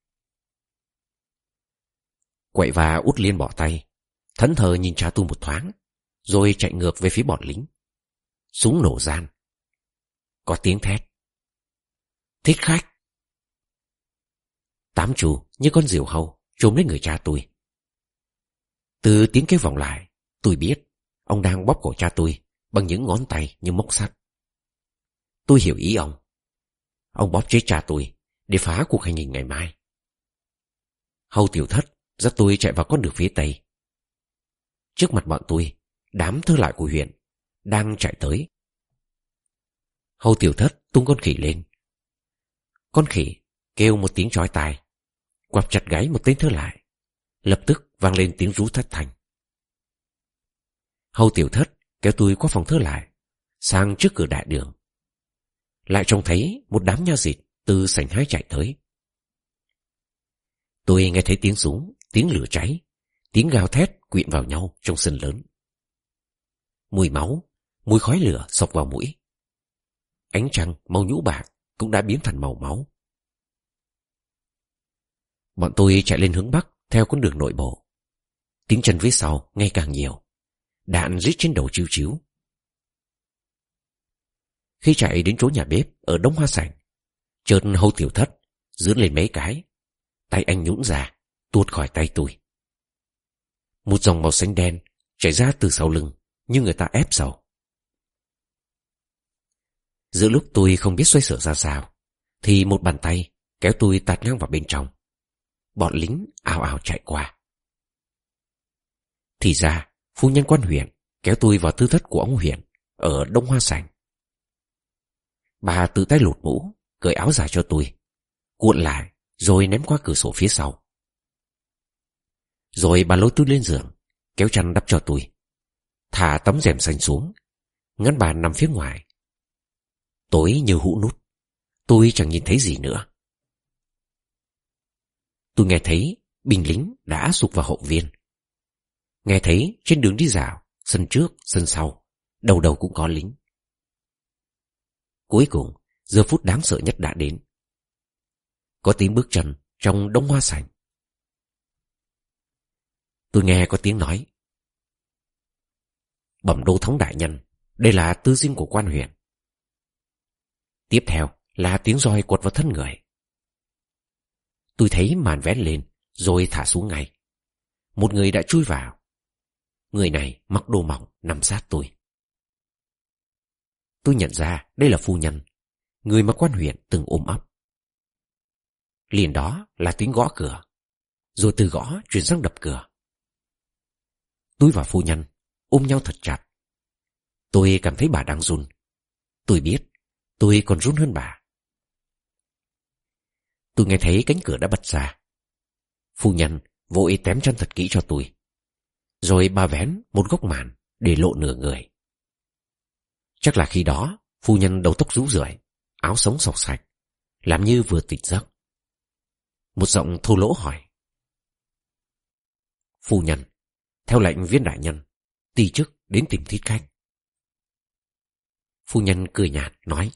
Quậy và Út Liên bỏ tay, thẫn thờ nhìn cha tôi một thoáng, rồi chạy ngược về phía bọn lính. Súng nổ gian. Có tiếng thét. Thích khách. Tám Chu như con diều hâu chồm lấy người cha tôi. Từ tiếng kêu vọng lại, tôi biết ông đang bóp cổ cha tôi bằng những ngón tay như móc sắt. Tôi hiểu ý ông. Ông bóp chết cha tôi để phá cuộc hành hình ngày mai. Hầu Tiểu Thất dắt tôi chạy vào con đường phía tây. Trước mặt bọn tôi, đám thơ lại của huyện đang chạy tới. Hầu Tiểu Thất tung con khỉ lên. Con khỉ kêu một tiếng chói tai, quặp chặt gáy một tên thơ lại. Lập tức vang lên tiếng rú thất thanh. Hầu Tiểu Thất kéo tôi qua phòng thơ lại, sang trước cửa đại đường. Lại trông thấy một đám nha dịch từ sảnh hai chạy tới. Tôi nghe thấy tiếng súng, tiếng lửa cháy, tiếng gào thét quyện vào nhau trong sân lớn. Mùi máu, mùi khói lửa xộc vào mũi. Ánh trăng màu nhũ bạc cũng đã biến thành màu máu. Bọn tôi chạy lên hướng bắc theo con đường nội bộ. Tiếng chân phía sau ngày càng nhiều. Đạn rít trên đầu chiếu chiếu. Khi chạy đến chỗ nhà bếp ở Đông Hoa Sảnh, chợt Hầu Tiểu Thất giương lên mấy cái. Tay anh nhũn ra, tuột khỏi tay tôi. Một dòng màu xanh đen chảy ra từ sau lưng như người ta ép sầu. Giữa lúc tôi không biết xoay sở ra sao, thì một bàn tay kéo tôi tạt ngang vào bên trong. Bọn lính ào ào chạy qua. Thì ra phu nhân quan huyện kéo tôi vào tư thất của ông huyện ở Đông Hoa Sảnh. Bà tự tay lột mũ, cởi áo dài cho tôi, cuộn lại rồi ném qua cửa sổ phía sau. Rồi bà lôi tôi lên giường, kéo chăn đắp cho tôi, thả tấm rèm xanh xuống, ngăn bàn nằm phía ngoài. Tối như hũ nút, tôi chẳng nhìn thấy gì nữa. Tôi nghe thấy binh lính đã sục vào hậu viên. Nghe thấy trên đường đi dạo, sân trước, sân sau, đầu đầu cũng có lính. Cuối cùng, giờ phút đáng sợ nhất đã đến. Có tiếng bước chân trong Đông Hoa Sảnh. Tôi nghe có tiếng nói: "Bẩm đô thống đại nhân, đây là tư dinh của quan huyện." Tiếp theo là tiếng roi quật vào thân người. Tôi thấy màn vén lên rồi thả xuống ngay. Một người đã chui vào. Người này mặc đồ mỏng nằm sát tôi. Tôi nhận ra đây là phu nhân, người mà quan huyện từng ôm ấp. Liền đó là tiếng gõ cửa, rồi từ gõ chuyển sang đập cửa. Tôi và phu nhân ôm nhau thật chặt. Tôi cảm thấy bà đang run. Tôi biết tôi còn run hơn bà. Tôi nghe thấy cánh cửa đã bật ra. Phu nhân vội tém chăn thật kỹ cho tôi. Rồi bà vén một góc màn để lộ nửa người. Chắc là khi đó phu nhân đầu tóc rũ rượi, áo sống xộc sạch, làm như vừa tỉnh giấc. Một giọng thô lỗ hỏi: "Phu nhân, theo lệnh viên đại nhân, ty chức đến tìm thiết khách." Phu nhân cười nhạt nói: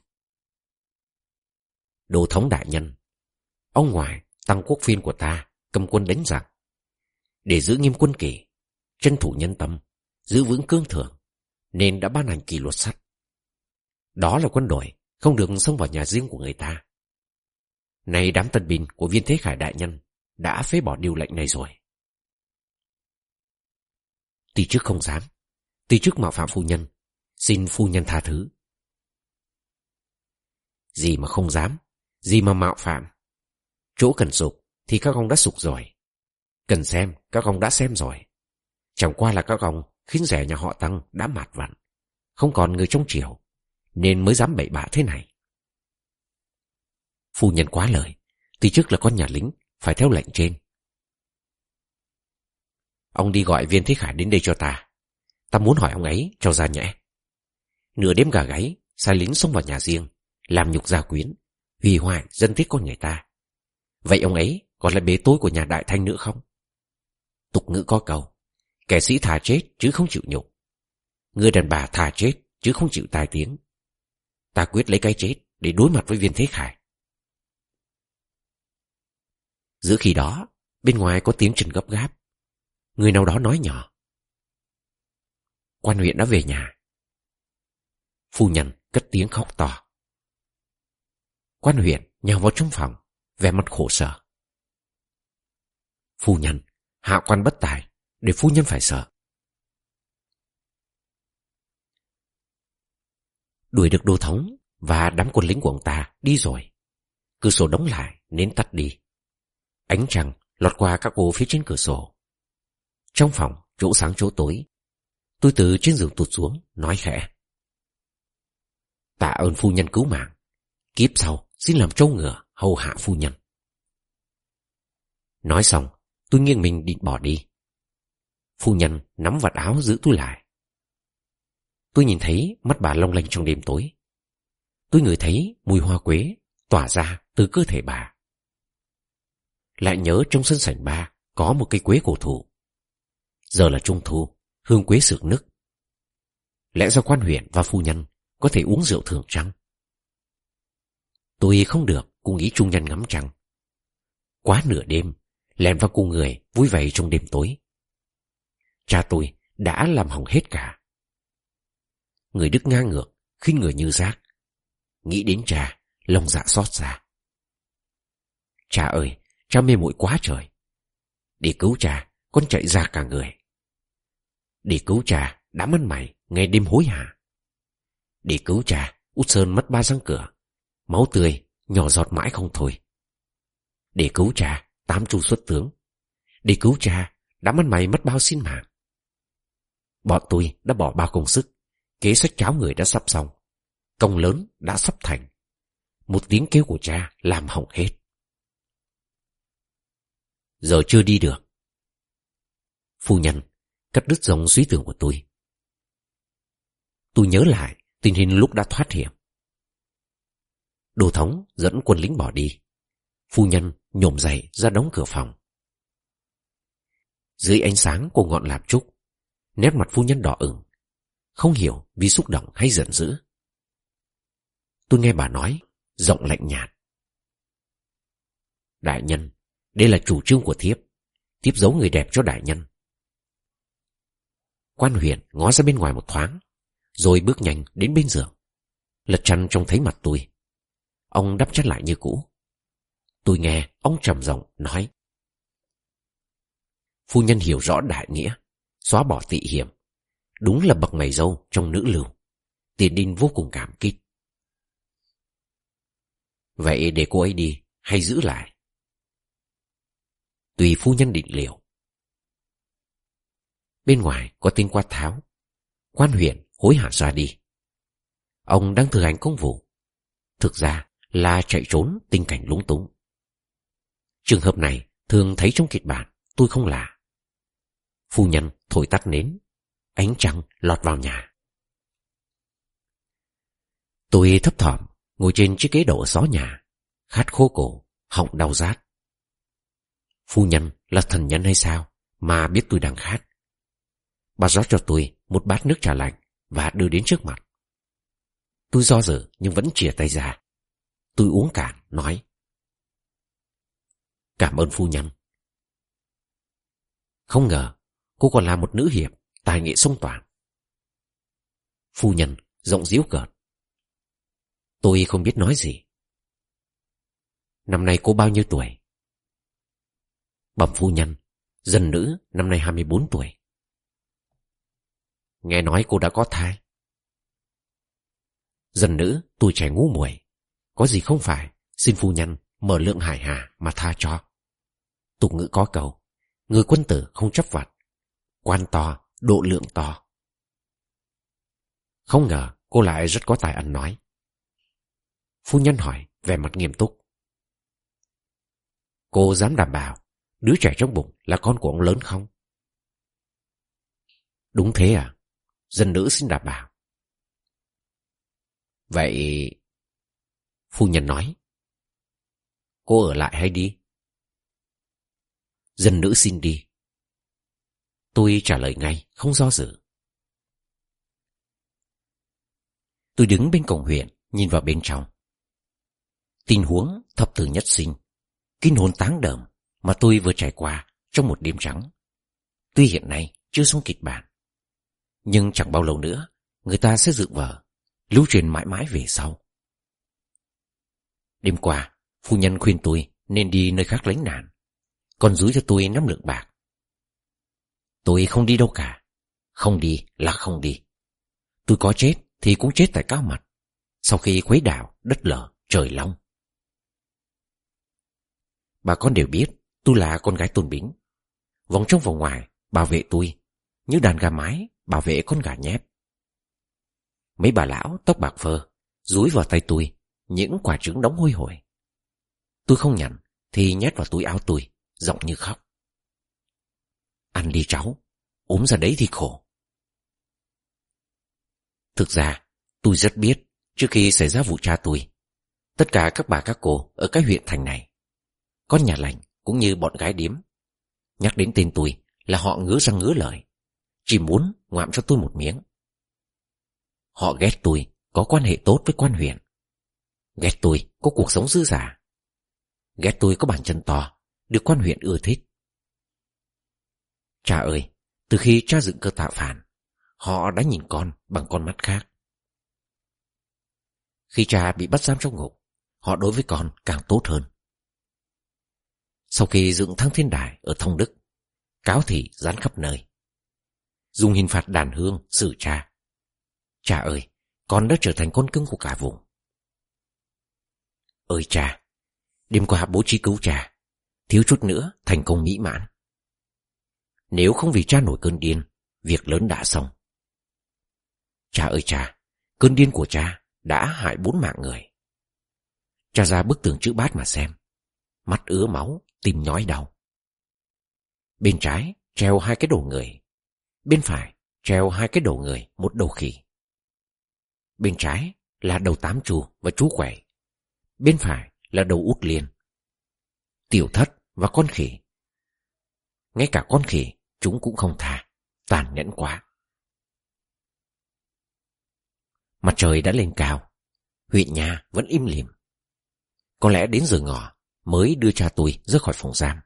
"Đô thống đại nhân, ông ngoại tăng quốc phiên của ta cầm quân đánh giặc, để giữ nghiêm quân kỷ, trấn thủ nhân tâm, giữ vững cương thường, nên đã ban hành kỷ luật sắt. Đó là quân đội không được xông vào nhà riêng của người ta. Nay đám tân binh của Viên Thế Khải đại nhân đã phế bỏ điều lệnh này rồi." Ty chức không dám, ty chức mạo phạm phu nhân, xin phu nhân tha thứ. Gì mà không dám, gì mà mạo phạm. Chỗ cần sục thì các ông đã sục rồi, cần xem các ông đã xem rồi. Chẳng qua là các ông khiến rẻ nhà họ Tăng đã mạt vặn, không còn người trong triều, nên mới dám bậy bạ thế này. Phu nhân quá lời, ty chức là con nhà lính, phải theo lệnh trên. Ông đi gọi Viên Thế Khải đến đây cho ta. Ta muốn hỏi ông ấy cho ra nhẽ. Nửa đêm gà gáy, sai lính xông vào nhà riêng, làm nhục gia quyến, hủy hoại dân thiết con người ta. Vậy ông ấy còn là bế tối của nhà Đại Thanh nữa không? Tục ngữ có câu: kẻ sĩ thà chết chứ không chịu nhục, người đàn bà thà chết chứ không chịu tai tiếng. Ta quyết lấy cái chết để đối mặt với Viên Thế Khải. Giữa khi đó, bên ngoài có tiếng chân gấp gáp. Người nào đó nói nhỏ: "Quan huyện đã về nhà." Phu nhân cất tiếng khóc to. Quan huyện nhào vào trong phòng, vẻ mặt khổ sở. Phu nhân, hạ quan bất tài, để phu nhân phải sợ. Đuổi được Đô Thống và đám quân lính của ông ta đi rồi. Cửa sổ đóng lại, nến tắt đi. Ánh trăng lọt qua các ô phía trên cửa sổ. Trong phòng, chỗ sáng chỗ tối, tôi từ trên giường tụt xuống, nói khẽ: Tạ ơn phu nhân cứu mạng. Kiếp sau xin làm trâu ngựa hầu hạ phu nhân. Nói xong, tôi nghiêng mình định bỏ đi. Phu nhân nắm vạt áo giữ tôi lại. Tôi nhìn thấy mắt bà long lanh trong đêm tối. Tôi ngửi thấy mùi hoa quế tỏa ra từ cơ thể bà. Lại nhớ trong sân sảnh ba có một cây quế cổ thụ. Giờ là trung thu, hương quế sực nức. Lẽ ra quan huyện và phu nhân có thể uống rượu thường trăng. Tôi không được cùng ý trung nhân ngắm trăng. Quá nửa đêm, lèn vào cùng người vui vẻ trong đêm tối. Cha tôi đã làm hỏng hết cả. Người Đức ngang ngược, khinh người như rác. Nghĩ đến cha, lòng dạ xót xa. Cha ơi, cha mê muội quá trời. Để cứu cha, con chạy ra cả người. Để cứu cha, đã mất mày, ngày đêm hối hả. Để cứu cha, Út Sơn mất ba răng cửa. Máu tươi, nhỏ giọt mãi không thôi. Để cứu cha, tám chu xuất tướng. Để cứu cha, đã mất mày mất bao xin mạng. Bọn tôi đã bỏ bao công sức. Kế sách cháo người đã sắp xong. Công lớn đã sắp thành. Một tiếng kêu của cha làm hỏng hết. Giờ chưa đi được. Phu nhân cắt đứt dòng suy tưởng của tôi. Tôi nhớ lại tình hình lúc đã thoát hiểm. Đô Thống dẫn quân lính bỏ đi. Phu nhân nhổm dậy ra đóng cửa phòng. Dưới ánh sáng của ngọn lạp trúc, nét mặt phu nhân đỏ ửng, không hiểu vì xúc động hay giận dữ. Tôi nghe bà nói, giọng lạnh nhạt: Đại nhân, đây là chủ trương của thiếp. Thiếp giấu người đẹp cho đại nhân. Quan huyện ngó ra bên ngoài một thoáng, rồi bước nhanh đến bên giường. Lật chăn trông thấy mặt tôi. Ông đắp chăn lại như cũ. Tôi nghe ông trầm giọng nói: Phu nhân hiểu rõ đại nghĩa, xóa bỏ tị hiểm. Đúng là bậc mày dâu trong nữ lưu. Tiền Đinh vô cùng cảm kích. Vậy để cô ấy đi hay giữ lại? Tùy phu nhân định liệu. Bên ngoài có tiếng quát tháo. Quan huyện hối hả ra đi. Ông đang thực hành công vụ. Thực ra là chạy trốn tình cảnh lúng túng. Trường hợp này thường thấy trong kịch bản, tôi không lạ. Phu nhân thổi tắt nến. Ánh trăng lọt vào nhà. Tôi thấp thỏm ngồi trên chiếc ghế đổ ở xó nhà, khát khô cổ, họng đau rát. Phu nhân là thần nhân hay sao mà biết tôi đang khát? Bà rót cho tôi một bát nước trà lạnh và đưa đến trước mặt. Tôi do dự nhưng vẫn chìa tay ra. Tôi uống cạn, nói: Cảm ơn phu nhân. Không ngờ cô còn là một nữ hiệp tài nghệ song toàn. Phu nhân giọng giễu cợt. Tôi không biết nói gì. Năm nay cô bao nhiêu tuổi? Bẩm phu nhân, dân nữ năm nay hai mươi bốn tuổi. Nghe nói cô đã có thai. Dân nữ tuổi trẻ ngu muội, có gì không phải, xin phu nhân mở lượng hải hà mà tha cho. Tục ngữ có câu, người quân tử không chấp vặt, quan to độ lượng to. Không ngờ cô lại rất có tài ăn nói. Phu nhân hỏi vẻ mặt nghiêm túc: Cô dám đảm bảo đứa trẻ trong bụng là con của ông lớn không? Đúng thế à? Dân nữ xin đảm bảo. Vậy... Phu nhân nói: Cô ở lại hay đi? Dân nữ xin đi. Tôi trả lời ngay, không do dự. Tôi đứng bên cổng huyện, nhìn vào bên trong. Tình huống thập tử nhất sinh, kinh hồn táng đờm mà tôi vừa trải qua trong một đêm trắng. Tuy hiện nay chưa xong kịch bản, nhưng chẳng bao lâu nữa người ta sẽ dựng vở, lưu truyền mãi mãi về sau. Đêm qua, phu nhân khuyên tôi nên đi nơi khác lánh nạn. còn dúi cho tôi năm lượng bạc. Tôi không đi đâu cả. Không đi là không đi. Tôi có chết thì cũng chết tại Cao Mặt, sau khi khuấy đảo đất lở trời long. Bà con đều biết tôi là con gái Tôn Bính. Vòng trong vòng ngoài bảo vệ tôi như đàn gà mái bảo vệ con gà nhép. Mấy bà lão tóc bạc phơ dúi vào tay tôi những quả trứng đóng hôi hổi. Tôi không nhận thì nhét vào túi áo tôi, giọng như khóc. Ăn đi cháu, ốm ra đấy thì khổ. Thực ra tôi rất biết, trước khi xảy ra vụ cha tôi, tất cả các bà các cô ở cái huyện thành này, con nhà lành cũng như bọn gái điếm, nhắc đến tên tôi là họ ngứa răng ngứa lợi, chỉ muốn ngoạm cho tôi một miếng. Họ ghét tôi có quan hệ tốt với quan huyện, ghét tôi có cuộc sống dư dả, ghét tôi có bàn chân to, được quan huyện ưa thích. Cha ơi, từ khi cha dựng cơ tạo phản, họ đã nhìn con bằng con mắt khác. Khi cha bị bắt giam trong ngục, họ đối với con càng tốt hơn. Sau khi dựng Thăng Thiên Đài ở Thông Đức, cáo thị dán khắp nơi, dùng hình phạt đàn hương xử cha. Cha ơi, con đã trở thành con cưng của cả vùng. Ơi cha, đêm qua bố trí cứu cha, thiếu chút nữa thành công mỹ mãn. Nếu không vì cha nổi cơn điên, việc lớn đã xong. Cha ơi cha, cơn điên của cha đã hại bốn mạng người. Cha ra bức tường chữ bát mà xem, mắt ứa máu, tim nhói đau. Bên trái treo hai cái đầu người, bên phải treo hai cái đầu người, một đầu khỉ. Bên trái là đầu tám chú và chú quẩy, bên phải là đầu út liên, Tiểu Thất và con khỉ. Ngay cả con khỉ chúng cũng không tha, tàn nhẫn quá. Mặt trời đã lên cao, huyện nhà vẫn im lìm. Có lẽ đến giờ ngọ mới đưa cha tôi ra khỏi phòng giam.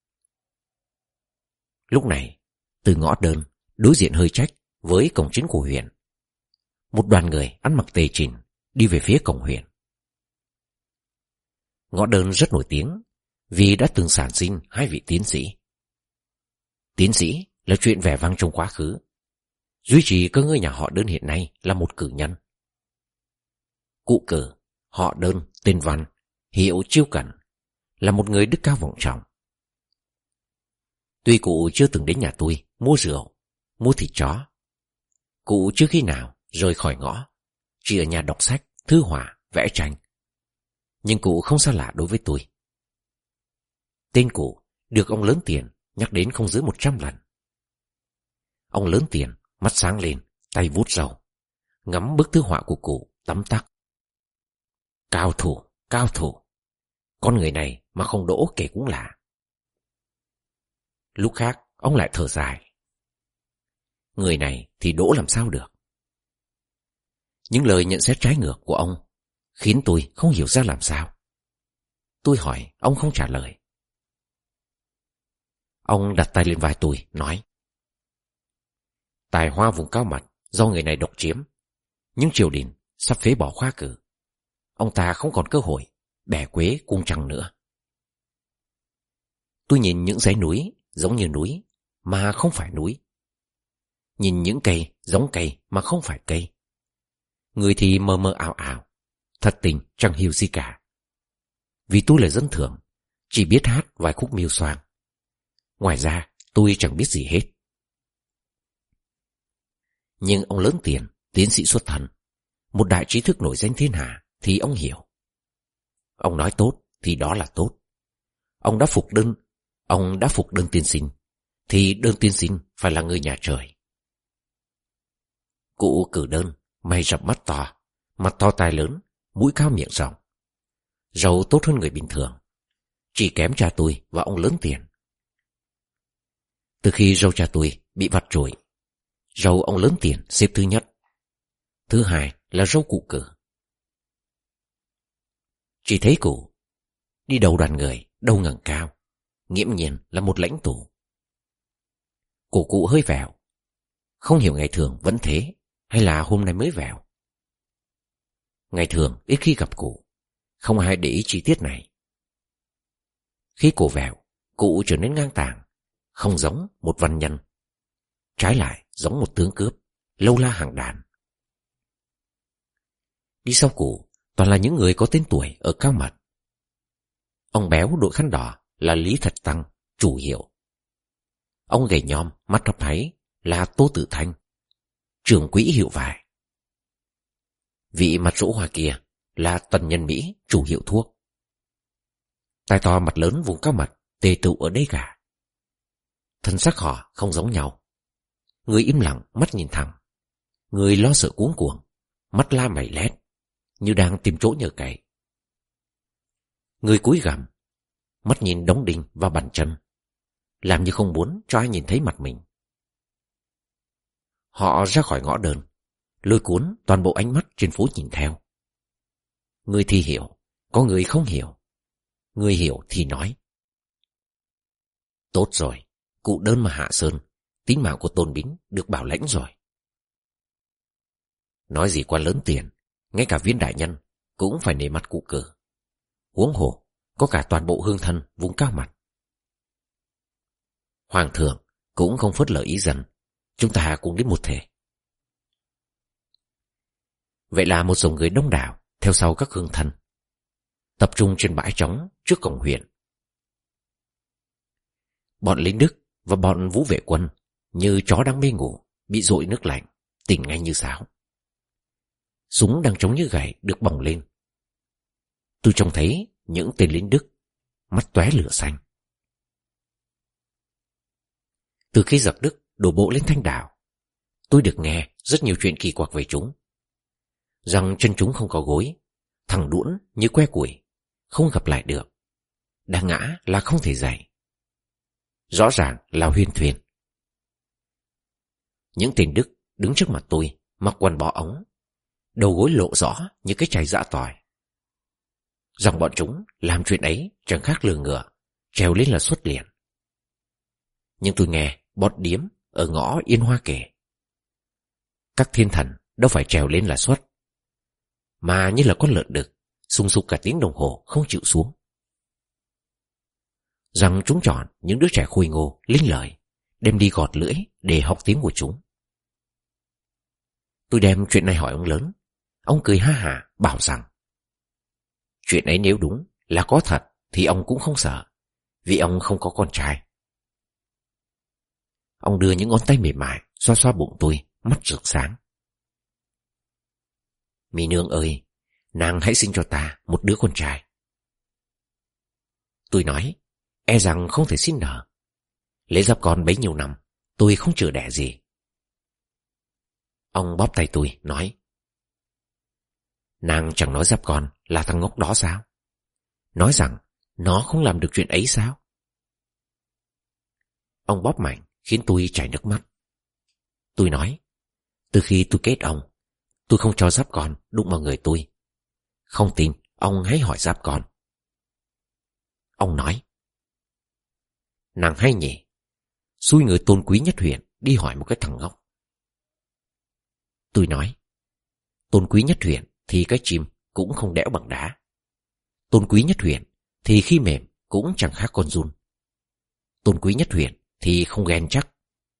Lúc này, từ ngõ đơn đối diện hơi trách với cổng chính của huyện, một đoàn người ăn mặc tề chỉnh đi về phía cổng huyện. Ngõ đơn rất nổi tiếng vì đã từng sản sinh hai vị tiến sĩ. Tiến sĩ là chuyện vẻ vang trong quá khứ, duy trì cơ ngơi nhà họ Đơn hiện nay là một cử nhân. Cụ Cử, họ Đơn, tên Văn, hiệu Chiêu Cẩn, là một người đức cao vọng trọng. Tuy cụ chưa từng đến nhà tôi mua rượu, mua thịt chó, cụ chưa khi nào rời khỏi ngõ, chỉ ở nhà đọc sách, thư họa, vẽ tranh, nhưng cụ không xa lạ đối với tôi. Tên cụ được ông Lớn Tiền nhắc đến không dưới một trăm lần. Ông Lớn Tiền mắt sáng lên, tay vuốt râu, ngắm bức thư họa của cụ tấm tắc. Cao thủ, cao thủ, con người này mà không đỗ kể cũng lạ. Lúc khác ông lại thở dài, người này thì đỗ làm sao được. Những lời nhận xét trái ngược của ông khiến tôi không hiểu ra làm sao. Tôi hỏi, ông không trả lời. Ông đặt tay lên vai tôi, nói: Tài hoa vùng Cao Mặt do người này độc chiếm, nhưng triều đình sắp phế bỏ khoa cử, ông ta không còn cơ hội bẻ quế cung trăng nữa. Tôi nhìn những dãy núi giống như núi mà không phải núi, nhìn những cây giống cây mà không phải cây. Người thì mơ mơ ảo ảo, thật tình chẳng hiểu gì cả. Vì tôi là dân thường, chỉ biết hát vài khúc miêu xoang. Ngoài ra tôi chẳng biết gì hết. Nhưng ông Lớn Tiền, tiến sĩ xuất thân, một đại trí thức nổi danh thiên hạ, thì ông hiểu. Ông nói tốt thì đó là tốt. Ông đã phục đơn Ông đã phục đơn tiên sinh, thì đơn tiên sinh phải là người nhà trời. Cụ Cử Đơn mày rậm mắt to, mặt to tai lớn, mũi cao miệng rộng, râu tốt hơn người bình thường, chỉ kém cha tôi và ông Lớn Tiền. Từ khi râu cha tôi bị vặt trụi, râu ông Lớn Tiền xếp thứ nhất, thứ hai là râu cụ Cử. Chỉ thấy cụ đi đầu đoàn người, đầu ngẩng cao, nghiễm nhiên là một lãnh tụ. Cổ cụ hơi vẹo, không hiểu ngày thường vẫn thế hay là hôm nay mới vẹo. Ngày thường ít khi gặp cụ, không ai để ý chi tiết này. Khi cổ vẹo, Cụ trở nên ngang tàng, không giống một văn nhân, trái lại giống một tướng cướp, lâu la hàng đàn. Đi sau cụ toàn là những người có tên tuổi ở Cao Mật. Ông béo đội khăn đỏ là Lý Thật Tăng, chủ hiệu. Ông gầy nhom, mắt hấp háy là Tô Tử Thanh, trưởng quỹ hiệu vải. Vị mặt rỗ hoa kia là Tần Nhân Mỹ, chủ hiệu thuốc. Tai to mặt lớn vùng Cao Mật tề tụ ở đây cả. Thân sắc họ không giống nhau. Người im lặng, mắt nhìn thẳng. Người lo sợ cuống cuồng, mắt la mày lét, như đang tìm chỗ nhờ cậy. Người cúi gằm, mắt nhìn đống đinh và bàn chân, làm như không muốn cho ai nhìn thấy mặt mình. Họ ra khỏi ngõ đơn, lôi cuốn toàn bộ ánh mắt trên phố nhìn theo. Người thì hiểu, có người không hiểu. Người hiểu thì nói: tốt rồi, cụ đơn mà hạ sơn, tính mạng của Tôn Bính được bảo lãnh rồi. Nói gì quan lớn tiền, ngay cả viên đại nhân cũng phải nể mặt cụ cử. Huống hồ có cả toàn bộ hương thân vùng Cao Mật. Hoàng thượng cũng không phớt lờ ý dân, chúng ta cùng đến một thể. Vậy là một dòng người đông đảo theo sau các hương thân, tập trung trên bãi trống trước cổng huyện. Bọn lính Đức và bọn vũ vệ quân như chó đang mê ngủ, bị dội nước lạnh, tỉnh ngay như sáo. Súng đang trống như gậy được bồng lên. Tôi trông thấy những tên lính Đức, mắt tóe lửa xanh. Từ khi giặc Đức đổ bộ lên Thanh Đảo, tôi được nghe rất nhiều chuyện kỳ quặc về chúng. Rằng chân chúng không có gối, thẳng đuỗn như que củi, không gặp lại được, đá ngã là không thể dậy. Rõ ràng là huyên thuyên. Những tên Đức đứng trước mặt tôi, mặc quần bó ống, đầu gối lộ rõ như cái chày giã tỏi. Rằng bọn chúng làm chuyện ấy chẳng khác lừa ngựa, trèo lên là xuất liền. Nhưng tôi nghe bọn điếm ở ngõ Yên Hoa kể, các thiên thần đâu phải trèo lên là xuất, mà như là con lợn đực, sung sục cả tiếng đồng hồ không chịu xuống. Rằng chúng chọn những đứa trẻ khôi ngô, linh lợi, đem đi gọt lưỡi để học tiếng của chúng. Tôi đem chuyện này hỏi ông lớn. Ông cười ha hả bảo rằng chuyện ấy nếu đúng là có thật thì ông cũng không sợ, vì ông không có con trai. Ông đưa những ngón tay mềm mại xoa xoa bụng tôi, mắt rực sáng. Mỹ nương ơi, nàng hãy sinh cho ta một đứa con trai. Tôi nói, e rằng không thể sinh nở. Lễ Giáp Con bấy nhiêu năm, tôi không chữa đẻ gì. Ông bóp tay tôi, nói, nàng chẳng nói Giáp Con là thằng ngốc đó sao? Nói rằng nó không làm được chuyện ấy sao? Ông bóp mạnh khiến tôi chảy nước mắt. Tôi nói, từ khi tôi kết ông, tôi không cho Giáp Con đụng vào người tôi. Không tin, ông hãy hỏi Giáp Con. Ông nói, nàng hay nhỉ, xui người tôn quý nhất huyện đi hỏi một cái thằng ngốc. Tôi nói, tôn quý nhất huyện thì cái chim cũng không đẽo bằng đá. Tôn quý nhất huyện thì khi mềm cũng chẳng khác con giun. Tôn quý nhất huyện thì không ghen chắc.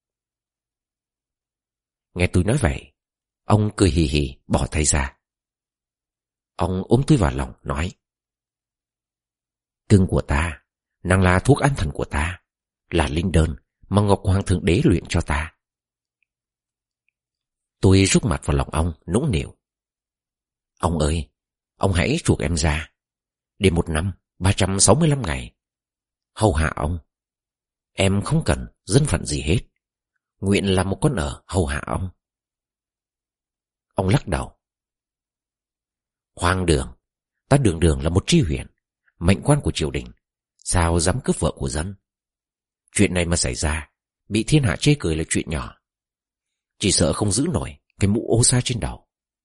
Nghe tôi nói vậy, ông cười hì hì bỏ tay ra. Ông ôm tôi vào lòng nói, cưng của ta, nàng là thuốc an thần của ta, là linh đơn mà Ngọc Hoàng Thượng Đế luyện cho ta. Tôi rút mặt vào lòng ông nũng nịu. Ông ơi, ông hãy chuộc em ra, để một năm ba trăm sáu mươi lăm ngày hầu hạ ông. Em không cần dân phận gì hết, nguyện là một con ở hầu hạ ông. Ông lắc đầu. Hoang đường, ta đường đường là một tri huyện, mệnh quan của triều đình, sao dám cướp vợ của dân? Chuyện này mà xảy ra, bị thiên hạ chê cười là chuyện nhỏ. Chỉ sợ không giữ nổi cái mũ ô sa trên đầu.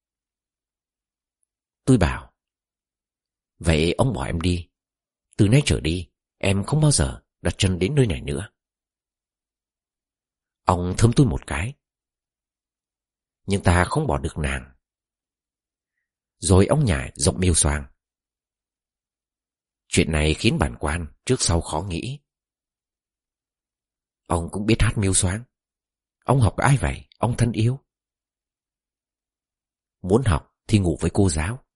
Tôi bảo, vậy ông bỏ em đi. Từ nay trở đi, em không bao giờ đặt chân đến nơi này nữa. Ông thơm tôi một cái. Nhưng ta không bỏ được nàng. Rồi ông nhảy giọng miêu xoang. Chuyện này khiến bản quan trước sau khó nghĩ. Ông cũng biết hát miêu xoáng. Ông học ai vậy, ông thân yêu? Muốn học thì ngủ với cô giáo.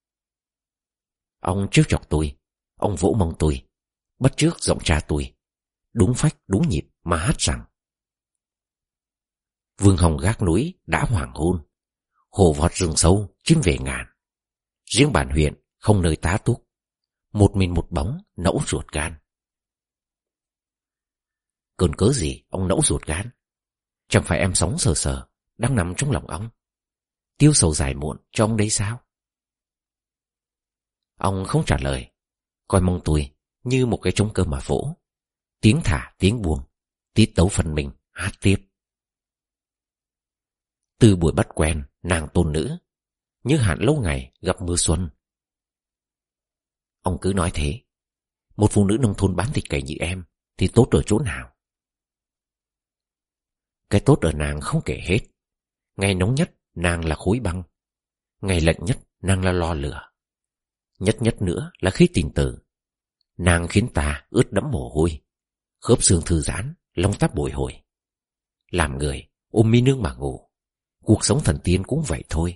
Ông trêu chọc tôi. Ông vỗ mông tôi, bắt chước giọng cha tôi, đúng phách đúng nhịp mà hát rằng: Vương hồng gác núi đã hoàng hôn, hồ vọt rừng sâu chim về ngàn. Riêng bản huyện không nơi tá túc, một mình một bóng nẫu ruột gan. Cơn cớ gì ông nẫu ruột gan? Chẳng phải em sống sờ sờ đang nằm trong lòng ông, tiêu sầu dài muộn cho ông đấy sao? Ông không trả lời, coi mông tôi như một cái trống cơm mà vỗ, tiếng thả tiếng buông, tiết tấu phần mình hát tiếp. Từ buổi bắt quen nàng tôn nữ, như hạn lâu ngày gặp mưa xuân. Ông cứ nói thế. Một phụ nữ nông thôn bán thịt cầy như em thì tốt ở chỗ nào? Cái tốt ở nàng không kể hết. Ngày nóng nhất nàng là khối băng, ngày lạnh nhất nàng là lò lửa. Nhất nhất nữa là khi tình tử, nàng khiến ta ướt đẫm mồ hôi, khớp xương thư giãn, lông tóc bồi hồi. Làm người ôm mi nương mà ngủ, cuộc sống thần tiên cũng vậy thôi.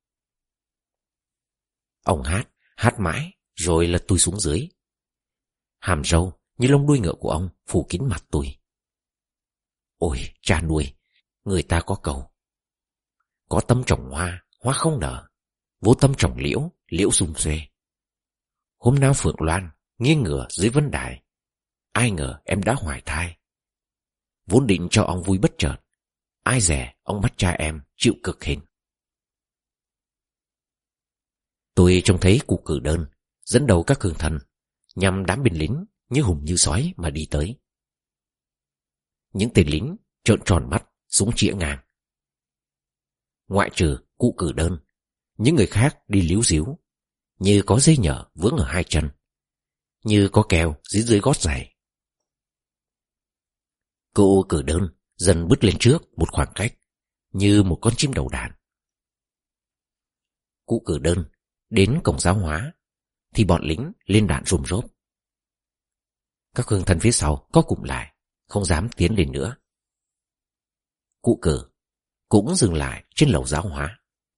Ông hát, hát mãi rồi lật tôi xuống dưới. Hàm râu như lông đuôi ngựa của ông phủ kín mặt tôi. Ôi cha nuôi, người ta có câu: có tâm trồng hoa, hoa không nở; vô tâm trồng liễu, liễu sum xuê. Hôm nào Phượng Loan nghiêng ngửa dưới vân đài, ai ngờ em đã hoài thai. Vốn định cho ông vui bất chợt, ai dè ông bắt cha em chịu cực hình. Tôi trông thấy cụ cử đơn dẫn đầu các cường thần nhằm đám binh lính như hùng như sói mà đi tới. Những tên lính trợn tròn mắt, súng chĩa ngang. Ngoại trừ cụ cử đơn, những người khác đi líu díu, như có dây nhở vướng ở hai chân, như có keo dưới dưới gót giày. Cụ cử đơn dần bước lên trước một khoảng cách, như một con chim đầu đàn. Cụ cử đơn đến cổng giáo hóa thì bọn lính lên đạn rùm rốp. Các hương thân phía sau có cụm lại, không dám tiến lên nữa. Cụ cử cũng dừng lại trên lầu giáo hóa.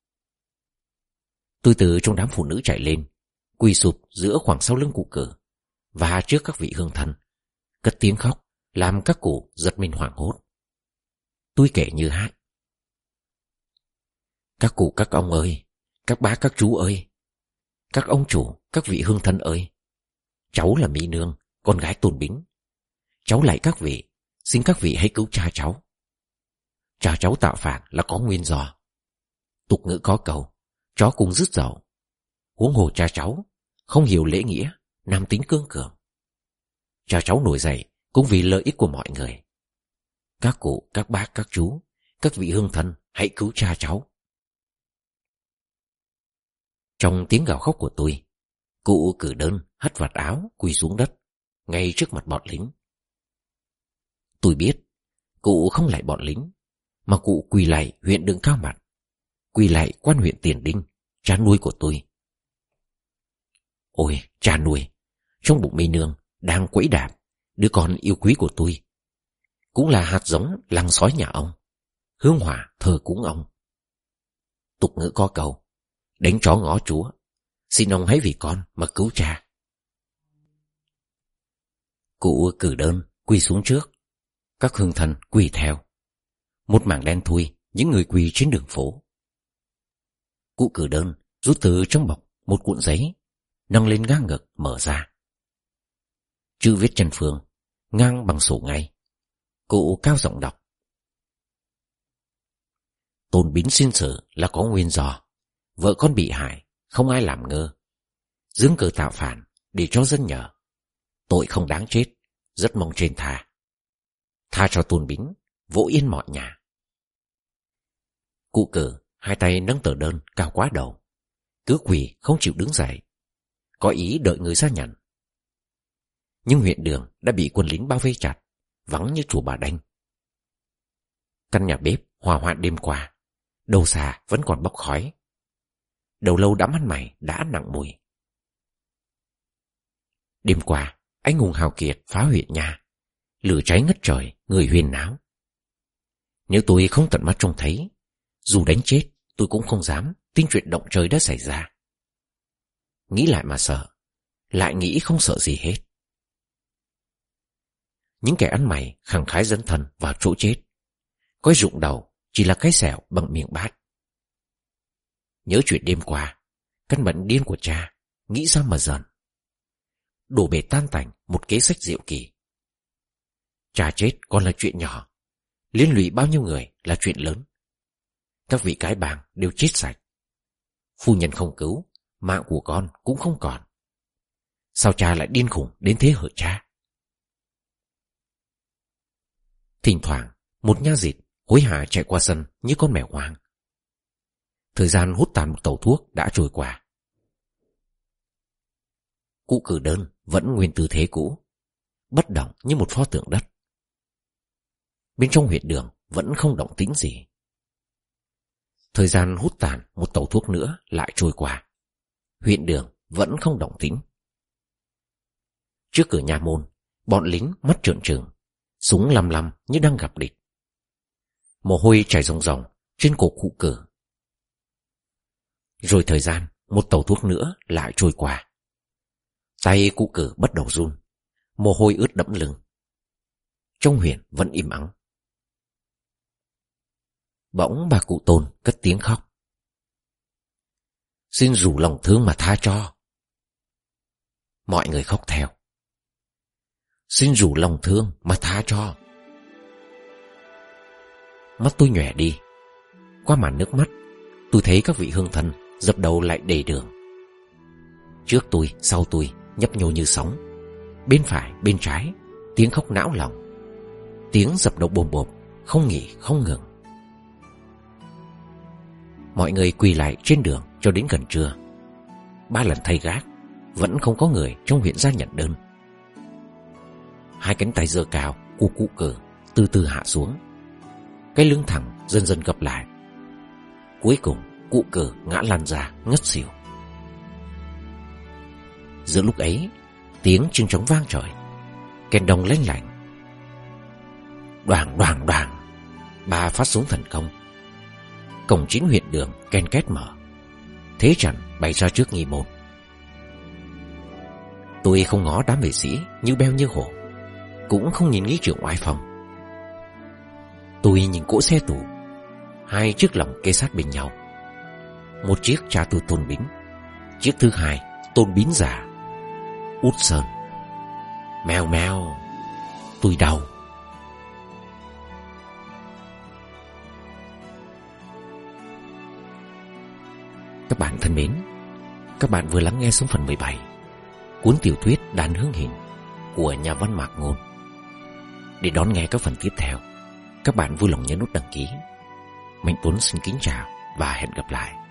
Tôi từ trong đám phụ nữ chạy lên, quỳ sụp giữa khoảng sau lưng cụ cử và trước các vị hương thân, cất tiếng khóc làm các cụ giật mình hoảng hốt. Tôi kể như hát: các cụ các ông ơi, các bác các chú ơi, các ông chủ, các vị hương thân ơi, cháu là Mỹ Nương, con gái Tôn Bính. Cháu lạy các vị, xin các vị hãy cứu cha cháu. Cha cháu tạo phản là có nguyên do. Tục ngữ có câu: chó cùng rứt dậu. Huống hồ cha cháu không hiểu lễ nghĩa, nam tính cương cường. Cha cháu nổi dậy cũng vì lợi ích của mọi người. Các cụ, các bác, các chú, các vị hương thân hãy cứu cha cháu. Trong tiếng gào khóc của tôi, cụ cử đơn hất vạt áo quỳ xuống đất ngay trước mặt bọn lính. Tôi biết cụ không lạy bọn lính, mà cụ quỳ lạy huyện Đường Cao Mặt, quỳ lạy quan huyện Tiền Đinh, cha nuôi của tôi. Ôi cha nuôi, trong bụng Mỹ Nương đang quẫy đạp đứa con yêu quý của tôi, cũng là hạt giống lăng sói nhà ông, hương hỏa thờ cúng ông. Tục ngữ có câu: đánh chó ngó chúa, xin ông hãy vì con mà cứu cha. Cụ cử đơn quỳ xuống trước, các hương thần quỳ theo. Một mảng đen thui những người quỳ trên đường phố. Cụ cử đơn rút từ trong bọc một cuộn giấy, nâng lên ngang ngực mở ra. Chữ viết chân phương ngang bằng sổ ngay. Cụ cao giọng đọc: Tôn Bính xin xử là có nguyên do, vợ con bị hại không ai làm ngơ, dương cờ tạo phản để cho dân nhờ, tội không đáng chết, rất mong trên tha. Tha cho Tôn Bính, vỗ yên mọi nhà. Cụ cử hai tay nâng tờ đơn cao quá đầu, cứ quỳ không chịu đứng dậy, có ý đợi người ra nhận. Nhưng huyện Đường đã bị quân lính bao vây chặt, vắng như chùa Bà Đanh. Căn nhà bếp hỏa hoạn đêm qua, đầu xà vẫn còn bốc khói. Đầu lâu đã ăn mày đã nặng mùi. Đêm qua anh hùng hào kiệt phá huyện nhà, Lửa cháy ngất trời, người huyên náo. Nếu tôi không tận mắt trông thấy, dù đánh chết tôi cũng không dám tin chuyện động trời đã xảy ra. Nghĩ lại mà sợ, lại nghĩ không sợ gì hết. Những kẻ ăn mày khẳng khái dấn thân vào chỗ chết, coi rụng đầu chỉ là cái xẻo bằng miệng bát. Nhớ chuyện đêm qua, căn bệnh điên của cha, nghĩ sao mà giận. Đổ bể tan tành một kế sách diệu kỳ. Cha chết còn là chuyện nhỏ, liên lụy bao nhiêu người là chuyện lớn. Các vị cái bàng đều chết sạch. Phu nhân không cứu, mạng của con cũng không còn. Sao cha lại điên khủng đến thế hở cha? Thỉnh thoảng một nha dịch hối hả chạy qua sân như con mèo hoang. Thời gian hút tàn một tẩu thuốc đã trôi qua. Cụ cử đơn vẫn nguyên tư thế cũ, bất động như một pho tượng đất. Bên trong huyệt đường vẫn không động tĩnh gì. Thời gian hút tàn một tẩu thuốc nữa lại trôi qua. Huyện đường vẫn không động tĩnh. Trước cửa nhà môn, bọn lính mắt trợn trừng, súng lăm lăm như đang gặp địch. Mồ hôi chảy ròng ròng trên cổ cụ cử. Rồi thời gian một tẩu thuốc nữa lại trôi qua. Tay cụ cử bắt đầu run, mồ hôi ướt đẫm lưng. Trong huyện vẫn im ắng. Bỗng bà cụ Tôn cất tiếng khóc. Xin rủ lòng thương mà tha cho. Mọi người khóc theo. Xin rủ lòng thương mà tha cho. Mắt tôi nhòe đi. Qua màn nước mắt, tôi thấy các vị hương thân dập đầu lại đầy đường. Trước tôi, sau tôi, nhấp nhô như sóng. Bên phải, bên trái, tiếng khóc não lòng. Tiếng dập đầu bồm bộp, không nghỉ, không ngừng. Mọi người quỳ lại trên đường cho đến gần trưa. Ba lần thay gác, vẫn không có người trong huyện ra nhận đơn. Hai cánh tay giơ cao của cụ cử từ từ hạ xuống. Cái lưng thẳng dần dần gập lại. Cuối cùng cụ cử ngã lăn ra ngất xỉu. Giữa lúc ấy, tiếng chiêng trống vang trời, kèn đồng lanh lảnh. Đoàng đoàng đoàng, ba phát súng thần công. Cổng chính huyện đường ken két mở. Thế trận bày ra trước nghi môn. Tôi không ngó đám vệ sĩ như beo như hổ, cũng không nhìn nghĩ trưởng oai phong. Tôi nhìn cỗ xe tù, hai chiếc lồng kê sát bên nhau. Một chiếc cha tôi Tôn Bính, chiếc thứ hai Tôn Bính già. Út Sơn. Mèo mèo, tôi đau. Các bạn thân mến, các bạn vừa lắng nghe xong phần mười bảy cuốn tiểu thuyết Đàn Hương Hình của nhà văn Mạc Ngôn. Để đón nghe các phần tiếp theo, các bạn vui lòng nhấn nút đăng ký. Mạnh Tuấn xin kính chào và hẹn gặp lại.